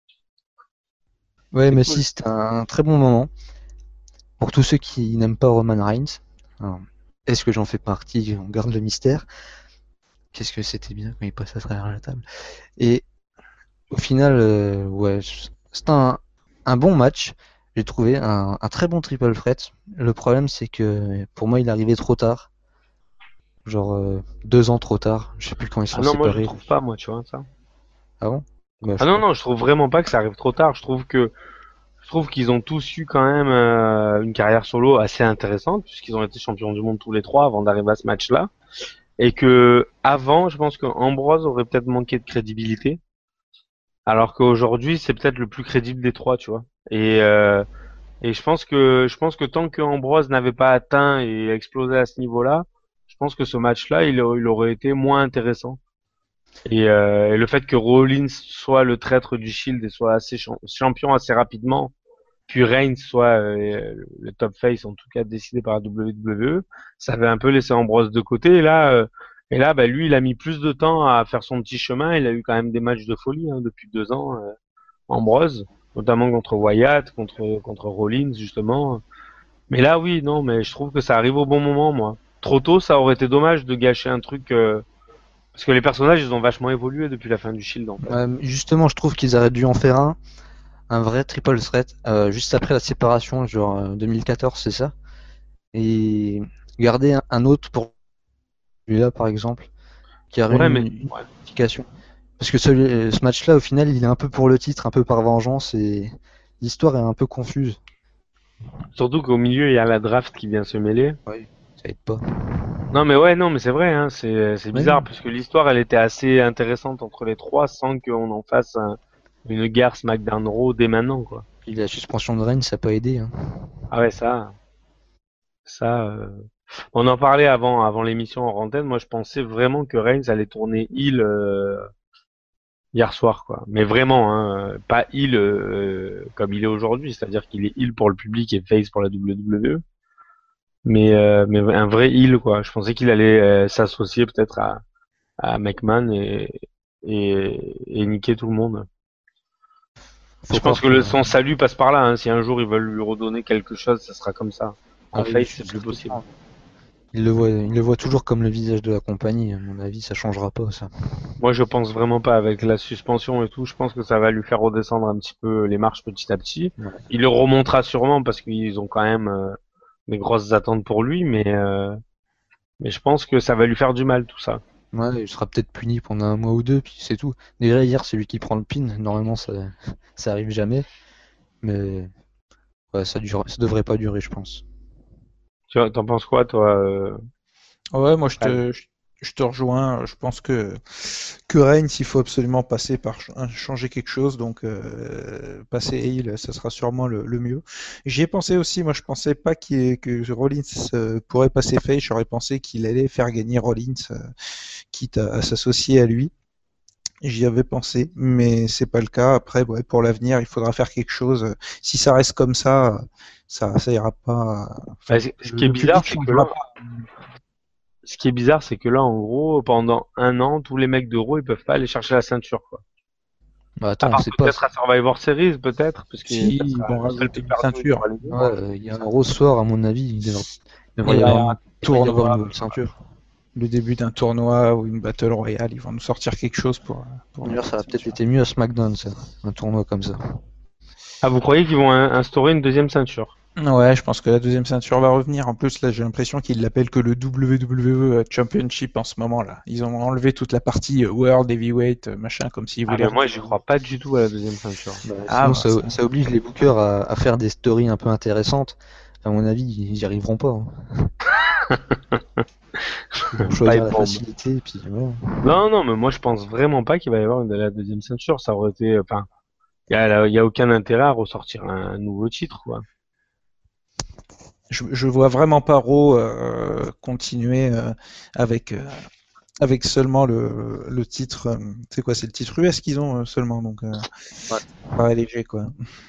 Ouais, C'est mais cool. si, c'était un très bon moment. Pour tous ceux qui n'aiment pas Roman Reigns, alors, est-ce que j'en fais partie? On garde le mystère. Qu'est-ce que c'était bien quand il passe à travers la table. Et au final, ouais, c'était un bon match. J'ai trouvé un très bon triple threat. Le problème, c'est que pour moi, il est arrivé trop tard. Genre 2 ans trop tard. Je sais plus quand ils sont Ah non, moi je séparés. trouve pas, moi, tu vois ça. Ah bon? Bah, je Ah non, crois. non, je trouve vraiment pas que ça arrive trop tard. Je trouve qu'ils ont tous eu quand même une carrière solo assez intéressante puisqu'ils ont été champions du monde tous les trois avant d'arriver à ce match-là. Et que avant, je pense que Ambrose aurait peut-être manqué de crédibilité, alors qu'aujourd'hui c'est peut-être le plus crédible des trois, tu vois. Et je pense que tant que Ambrose n'avait pas atteint et explosé à ce niveau-là, je pense que ce match-là il aurait été moins intéressant. Et le fait que Rollins soit le traître du Shield et soit assez champion assez rapidement, puis Reigns soit le top face en tout cas décidé par la WWE, ça avait un peu laissé Ambrose de côté. Et là, bah, lui, il a mis plus de temps à faire son petit chemin. Il a eu quand même des matchs de folie depuis 2 ans, Ambrose, notamment contre Wyatt, contre Rollins justement. Mais là, oui, non, mais je trouve que ça arrive au bon moment, moi. Trop tôt, ça aurait été dommage de gâcher un truc. Parce que les personnages, ils ont vachement évolué depuis la fin du Shield, en fait. Justement, je trouve qu'ils auraient dû en faire un vrai triple threat, juste après la séparation, genre 2014, c'est ça? Et garder un autre pour celui-là, par exemple, qui a Ouais, une mais unification. Parce que ce match-là, au final, il est un peu pour le titre, un peu par vengeance, et l'histoire est un peu confuse. surtout qu'au milieu, il y a la draft qui vient se mêler. Oui. Ça aide pas. Non, mais ouais, non, mais c'est vrai, hein, c'est Ouais. bizarre parce que l'histoire, elle était assez intéressante entre les trois sans qu'on en fasse une guerre SmackDown Raw dès maintenant, quoi. Puis la suspension de Reigns, ça n'a pas aidé. Hein. Ah ouais, ça. On en parlait avant l'émission en antenne. Moi, je pensais vraiment que Reigns allait tourner heel hier soir, quoi. Mais vraiment, hein, pas heel comme il est aujourd'hui, c'est-à-dire qu'il est heel pour le public et face pour la WWE. Mais un vrai heel, quoi. Je pensais qu'il allait s'associer peut-être à McMahon et niquer tout le monde. Faut Je pense croire que son salut passe par là, hein. Si un jour ils veulent lui redonner quelque chose, ça sera comme ça. En Ah oui, face, je c'est suis plus possible. il le voit toujours comme le visage de la compagnie. À mon avis, ça changera pas, ça. Moi, je pense vraiment pas avec la suspension et tout. Je pense que ça va lui faire redescendre un petit peu les marches petit à petit. Ouais. Il le remontera sûrement parce qu'ils ont quand même des grosses attentes pour lui, mais je pense que ça va lui faire du mal tout ça. Ouais, il sera peut-être puni pendant 1 mois ou 2, puis c'est tout. Déjà, hier, c'est lui qui prend le pin. Normalement, ça arrive jamais. Mais ouais, ça devrait pas durer, je pense. T'en penses quoi, toi Ouais, moi Fred je te rejoins. Je pense que Reigns, il faut absolument passer par changer quelque chose. Donc passer heel, ça sera sûrement le mieux. J'y ai pensé aussi. Moi, je pensais pas que Rollins pourrait passer face. J'aurais pensé qu'il allait faire gagner Rollins, quitte à s'associer à lui. J'y avais pensé, mais c'est pas le cas. Après, ouais, pour l'avenir, il faudra faire quelque chose. Si ça reste comme ça ira pas. Enfin, ce qui est le bizarre, public c'est que changera là, pas. ce qui est bizarre, c'est que là, en gros, pendant 1 an, tous les mecs de Raw, ils peuvent pas aller chercher la ceinture, quoi. Bah, À attends, on part sait pas. peut-être à Survivor Series, peut-être, parce que Si, ça ils sera vont le seul rajouter une pay-per-view ceinture. qui aura les deux. Ouais, il y a un gros soir, à mon avis. Il devrait Il y y avoir a un il devrait y avoir une tournoi, nouvelle ceinture. le début d'un tournoi ou une battle royale, ils vont nous sortir quelque chose pour D'ailleurs, ça la a peut-être ceinture. été mieux à SmackDown, ça. Un tournoi comme ça. Ah, vous croyez qu'ils vont instaurer une deuxième ceinture? Ouais, je pense que la deuxième ceinture va revenir. En plus, là, j'ai l'impression qu'ils l'appellent que le WWE Championship en ce moment là. Ils ont enlevé toute la partie World Heavyweight, machin, comme s'ils Ah voulaient mais moi j'y retirer. crois pas du tout à la deuxième ceinture. Bah, Ah, sinon, bah, ça- ça oblige les bookers à faire des stories un peu intéressantes. À mon avis, ils y arriveront pas. Hein. Ils vont choisir la Pipe bomb. facilité, et puis voilà. Non, mais moi je pense vraiment pas qu'il va y avoir la deuxième ceinture. Ça aurait été, enfin, il y a aucun intérêt à ressortir un nouveau titre, quoi. je vois vraiment pas Raw continuer avec avec seulement le titre. C'est quoi? C'est le titre US qu'ils ont seulement, donc Ouais. pas léger quoi.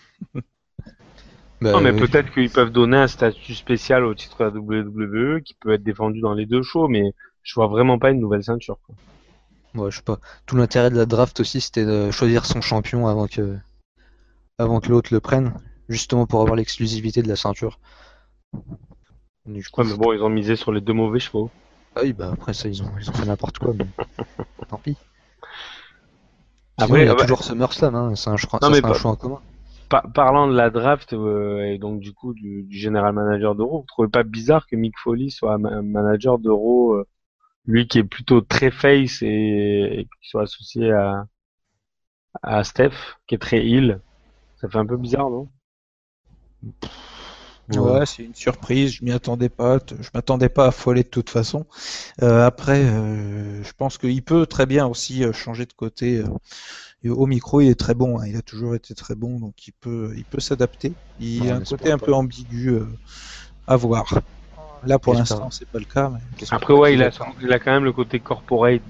Bah, Non, mais oui. peut-être qu'ils peuvent donner un statut spécial au titre de la WWE qui peut être défendu dans les deux shows, mais je vois vraiment pas une nouvelle ceinture, quoi. Ouais, je sais pas. Tout l'intérêt de la draft aussi, c'était de choisir son champion avant que l'autre le prenne, justement pour avoir l'exclusivité de la ceinture. Du coup, Ouais, mais bon, ils ont misé sur les deux mauvais chevaux. ah oui, bah après ça, ils ont fait n'importe quoi, mais tant pis. Sinon, Après, il y a bah, toujours SummerSlam, hein. C'est un choix, non, ça mais sera un choix en commun. parlant de la draft et donc du coup du général manager d'Euro, vous trouvez pas bizarre que Mick Foley soit manager d'Euro, lui qui est plutôt très face et qui soit associé à Steph, qui est très heel? Ça fait un peu bizarre, non? Ouais, c'est une surprise. Je m'y attendais pas. Je m'attendais pas à Foley de toute façon. Après, je pense qu'il peut très bien aussi changer de côté. Et au micro, il est très bon. Hein. Il a toujours été très bon, donc il peut s'adapter. Il Ouais, a on un espère côté un pas. peu ambigu à voir. Là, pour J'espère. l'instant, c'est pas le cas. Mais Après, ouais, il a quand même le côté corporate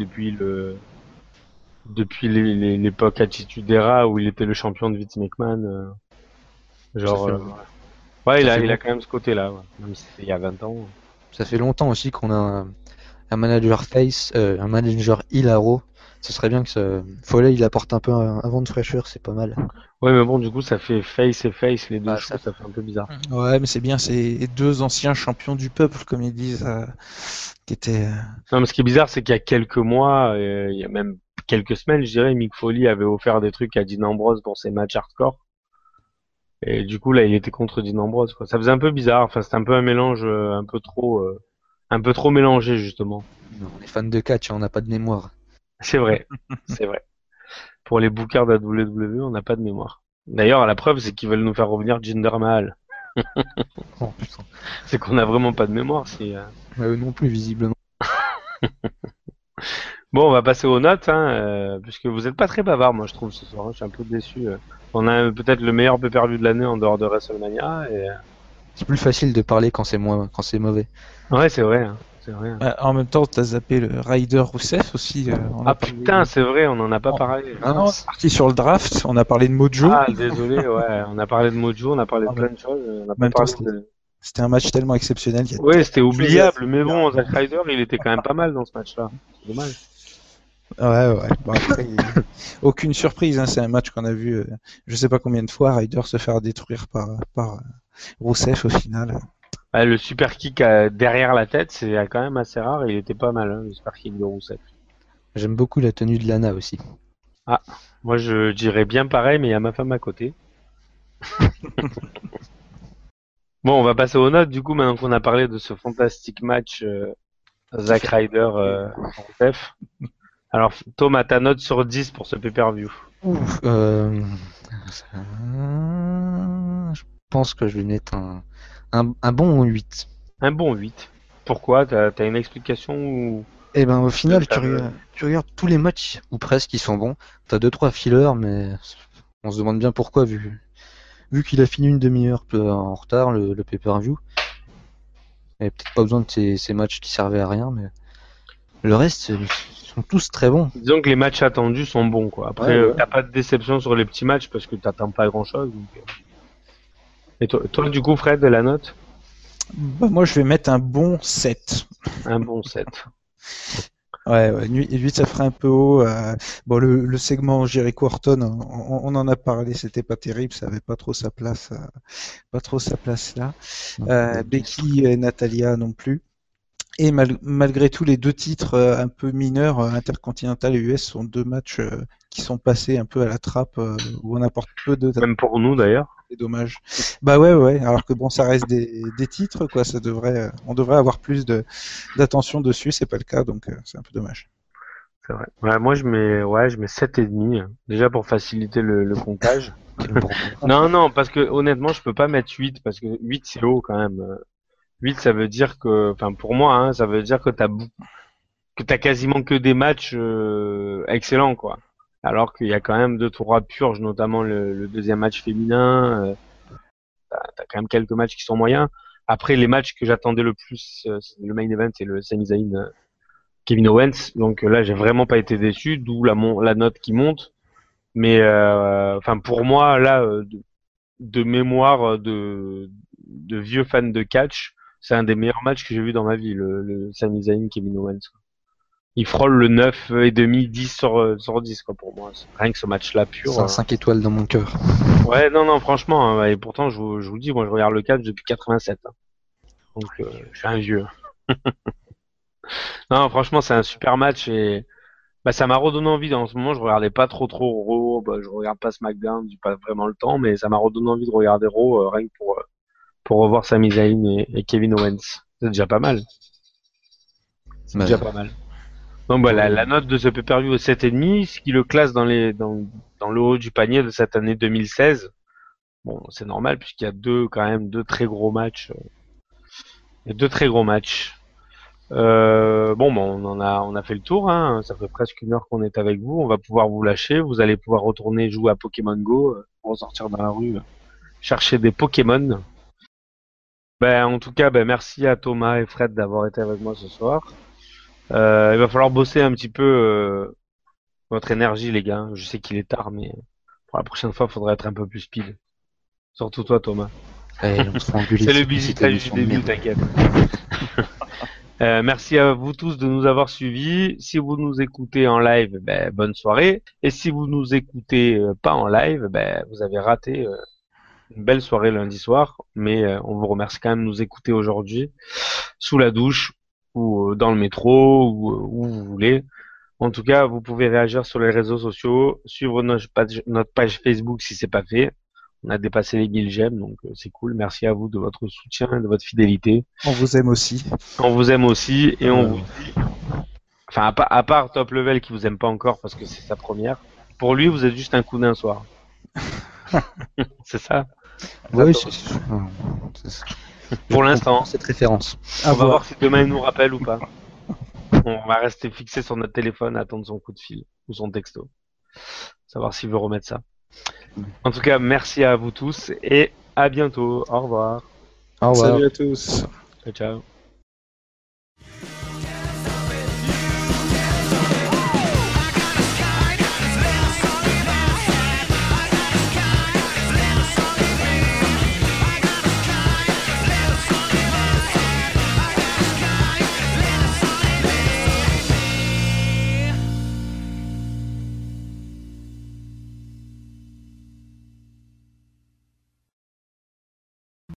depuis l'époque Attitude Era où il était le champion de Vince McMahon. Ça Genre, fait, ouais, ça fait il a long- quand même ce côté-là, ouais. Même si c'était il y a 20 ans. ça fait longtemps aussi qu'on a un manager face, un manager heel à Raw. Ce serait bien que Foley il apporte un peu un vent de fraîcheur, c'est pas mal. Ouais, mais bon, du coup, ça fait face et face les deux Ah, shows, ça fait un peu bizarre. ouais, mais c'est bien. C'est deux anciens champions du peuple, comme ils disent, qui étaient. Non, mais ce qui est bizarre, c'est qu'il y a quelques mois, il y a même quelques semaines, je dirais, Mick Foley avait offert des trucs à Dean Ambrose pour ses matchs hardcore. Et du coup, là, il était contre Dean Ambrose, quoi. Ça faisait un peu bizarre. Enfin, c'était un peu un mélange un peu trop mélangé, justement. On est fan de catch, hein, on n'a pas de mémoire. C'est vrai. C'est vrai. Pour les bookers de la WWE, on n'a pas de mémoire. D'ailleurs, la preuve, c'est qu'ils veulent nous faire revenir Jinder Mahal. Oh, putain. C'est qu'on a vraiment pas de mémoire. Eux non plus, visiblement. Bon, on va passer aux notes, hein, puisque vous êtes pas très bavard, moi, je trouve, ce soir. Hein. Je suis un peu déçu. On a peut-être le meilleur pay-per-view de l'année en dehors de WrestleMania. C'est plus facile de parler quand c'est mauvais. Ouais, c'est vrai. Hein. C'est vrai. Hein. En même temps, t'as zappé le Ryder Rousseff aussi. On a Ah parlé- putain, c'est vrai, on en a pas Oh. parlé. Ah non, on est parti sur le draft. On a parlé de Mojo. Ah, désolé, ouais. On a parlé de Mojo, on a parlé de Ah, plein de choses. On n'a En pas même temps, parlé de... c'était un match tellement exceptionnel. Il y a Ouais, c'était tellement de choses à oubliable, dire. mais bon, Zack Ryder, il était quand même pas mal dans ce match-là. C'est dommage. Ouais. Bon, après, aucune surprise. Hein, c'est un match qu'on a vu, je sais pas combien de fois, Ryder se faire détruire par Rousseff au final. Ah, le super kick derrière la tête, c'est quand même assez rare et il était pas mal, hein, le super kick de Rousseff. J'aime beaucoup la tenue de Lana aussi. Moi, je dirais bien pareil, mais il y a ma femme à côté. Bon, on va passer aux notes, du coup, maintenant qu'on a parlé de ce fantastique match Zack Ryder Rousseff. Alors, Thomas, ta note sur 10 pour ce pay-per-view. Ouf, je pense que je vais mettre un bon 8. Un bon 8. Pourquoi? T'as une explication ou... Et ben au final, Ça veut- tu regardes tous les matchs, ou presque, ils sont bons. T'as 2-3 fillers, mais on se demande bien pourquoi, vu qu'il a fini une demi-heure en retard, le pay-per-view. Il n'y avait peut-être pas besoin de ces matchs qui servaient à rien, mais le reste, ils sont tous très bons. Disons que les matchs attendus sont bons, quoi. Après, Ouais. t'as pas de déception sur les petits matchs parce que t'attends pas grand-chose. Et toi, du coup, Fred, de la note? Bah, moi, je vais mettre un bon 7. Un bon 7. Ouais, 8, ça ferait un peu haut. Bon, le segment Jericho Orton, on en a parlé, c'était pas terrible, ça avait pas trop sa place, là. Becky et Natalia non plus. Et malgré tout, les deux titres un peu mineurs, Intercontinental et US, sont deux matchs qui sont passés un peu à la trappe, où on apporte peu de. Même pour nous, d'ailleurs. C'est dommage. Bah ouais. Alors que bon, ça reste des titres, quoi. On devrait avoir plus d'attention dessus. C'est pas le cas, donc c'est un peu dommage. C'est vrai. Ouais, moi je mets 7,5. Déjà pour faciliter le comptage. Non, parce que honnêtement, je peux pas mettre 8 parce que 8 c'est haut quand même. 8 ça veut dire que, enfin pour moi, hein, ça veut dire que t'as quasiment que des matchs excellents quoi. Alors qu'il y a quand même 2-3 purges, notamment le deuxième match féminin. T'as quand même quelques matchs qui sont moyens. Après les matchs que j'attendais le plus, le main event c'est le Sami Zayn Kevin Owens. Donc là j'ai vraiment pas été déçu, d'où la note qui monte. Mais enfin pour moi là de mémoire de vieux fans de catch, c'est un des meilleurs matchs que j'ai vu dans ma vie, le Sami Zayn Kevin Owens. Il frôle le 9,5, 10 sur 10 quoi pour moi. Rien que ce match-là pur. C'est un 5 étoiles dans mon cœur. Ouais, non, franchement, hein, et pourtant je vous dis, moi je regarde le catch depuis 87. Hein. Donc je suis un vieux. Non, franchement, c'est un super match et bah ça m'a redonné envie. En ce moment, je regardais pas trop Raw, je regarde pas SmackDown, j'ai pas vraiment le temps, mais ça m'a redonné envie de regarder Raw rien que pour revoir Sami Zayn et Kevin Owens. C'est déjà pas mal. C'est Bah, déjà pas mal. Donc voilà, la note de ce pay-per-view est 7,5, ce qui le classe dans le haut du panier de cette année 2016. Bon, c'est normal puisqu'il y a quand même deux très gros matchs. Il y a deux très gros matchs. Bon, on a fait le tour, hein. Ça fait presque 1 heure qu'on est avec vous. On va pouvoir vous lâcher. Vous allez pouvoir retourner jouer à Pokémon Go, pour sortir dans la rue, chercher des Pokémon. Ben, en tout cas, ben, merci à Thomas et Fred d'avoir été avec moi ce soir. Il va falloir bosser un petit peu votre énergie, les gars. Je sais qu'il est tard, mais pour la prochaine fois, il faudrait être un peu plus speed. Surtout toi, Thomas. on se fait engueuler C'est le sur busy cette time du émission de début, merde. t'inquiète. Merci à vous tous de nous avoir suivis. Si vous nous écoutez en live, ben, bonne soirée. Et si vous nous écoutez pas en live, ben, vous avez raté une belle soirée lundi soir. Mais on vous remercie quand même de nous écouter aujourd'hui, sous la douche ou dans le métro ou où vous voulez. En tout cas, vous pouvez réagir sur les réseaux sociaux, suivre notre page Facebook si c'est pas fait. On a dépassé les 1000 j'aime, donc c'est cool. Merci à vous de votre soutien et de votre fidélité. On vous aime aussi. On vous aime aussi et on vous dit, enfin à part Top Level qui vous aime pas encore parce que c'est sa première. Pour lui, vous êtes juste un coup d'un soir. C'est ça. Oui, c'est- Pour l'instant. Cette référence. On va voir si demain il nous rappelle ou pas. On va rester fixé sur notre téléphone, attendre son coup de fil ou son texto. Savoir s'il veut remettre ça. En tout cas, merci à vous tous et à bientôt. Au revoir. Au revoir. Salut à tous. Ciao, ciao.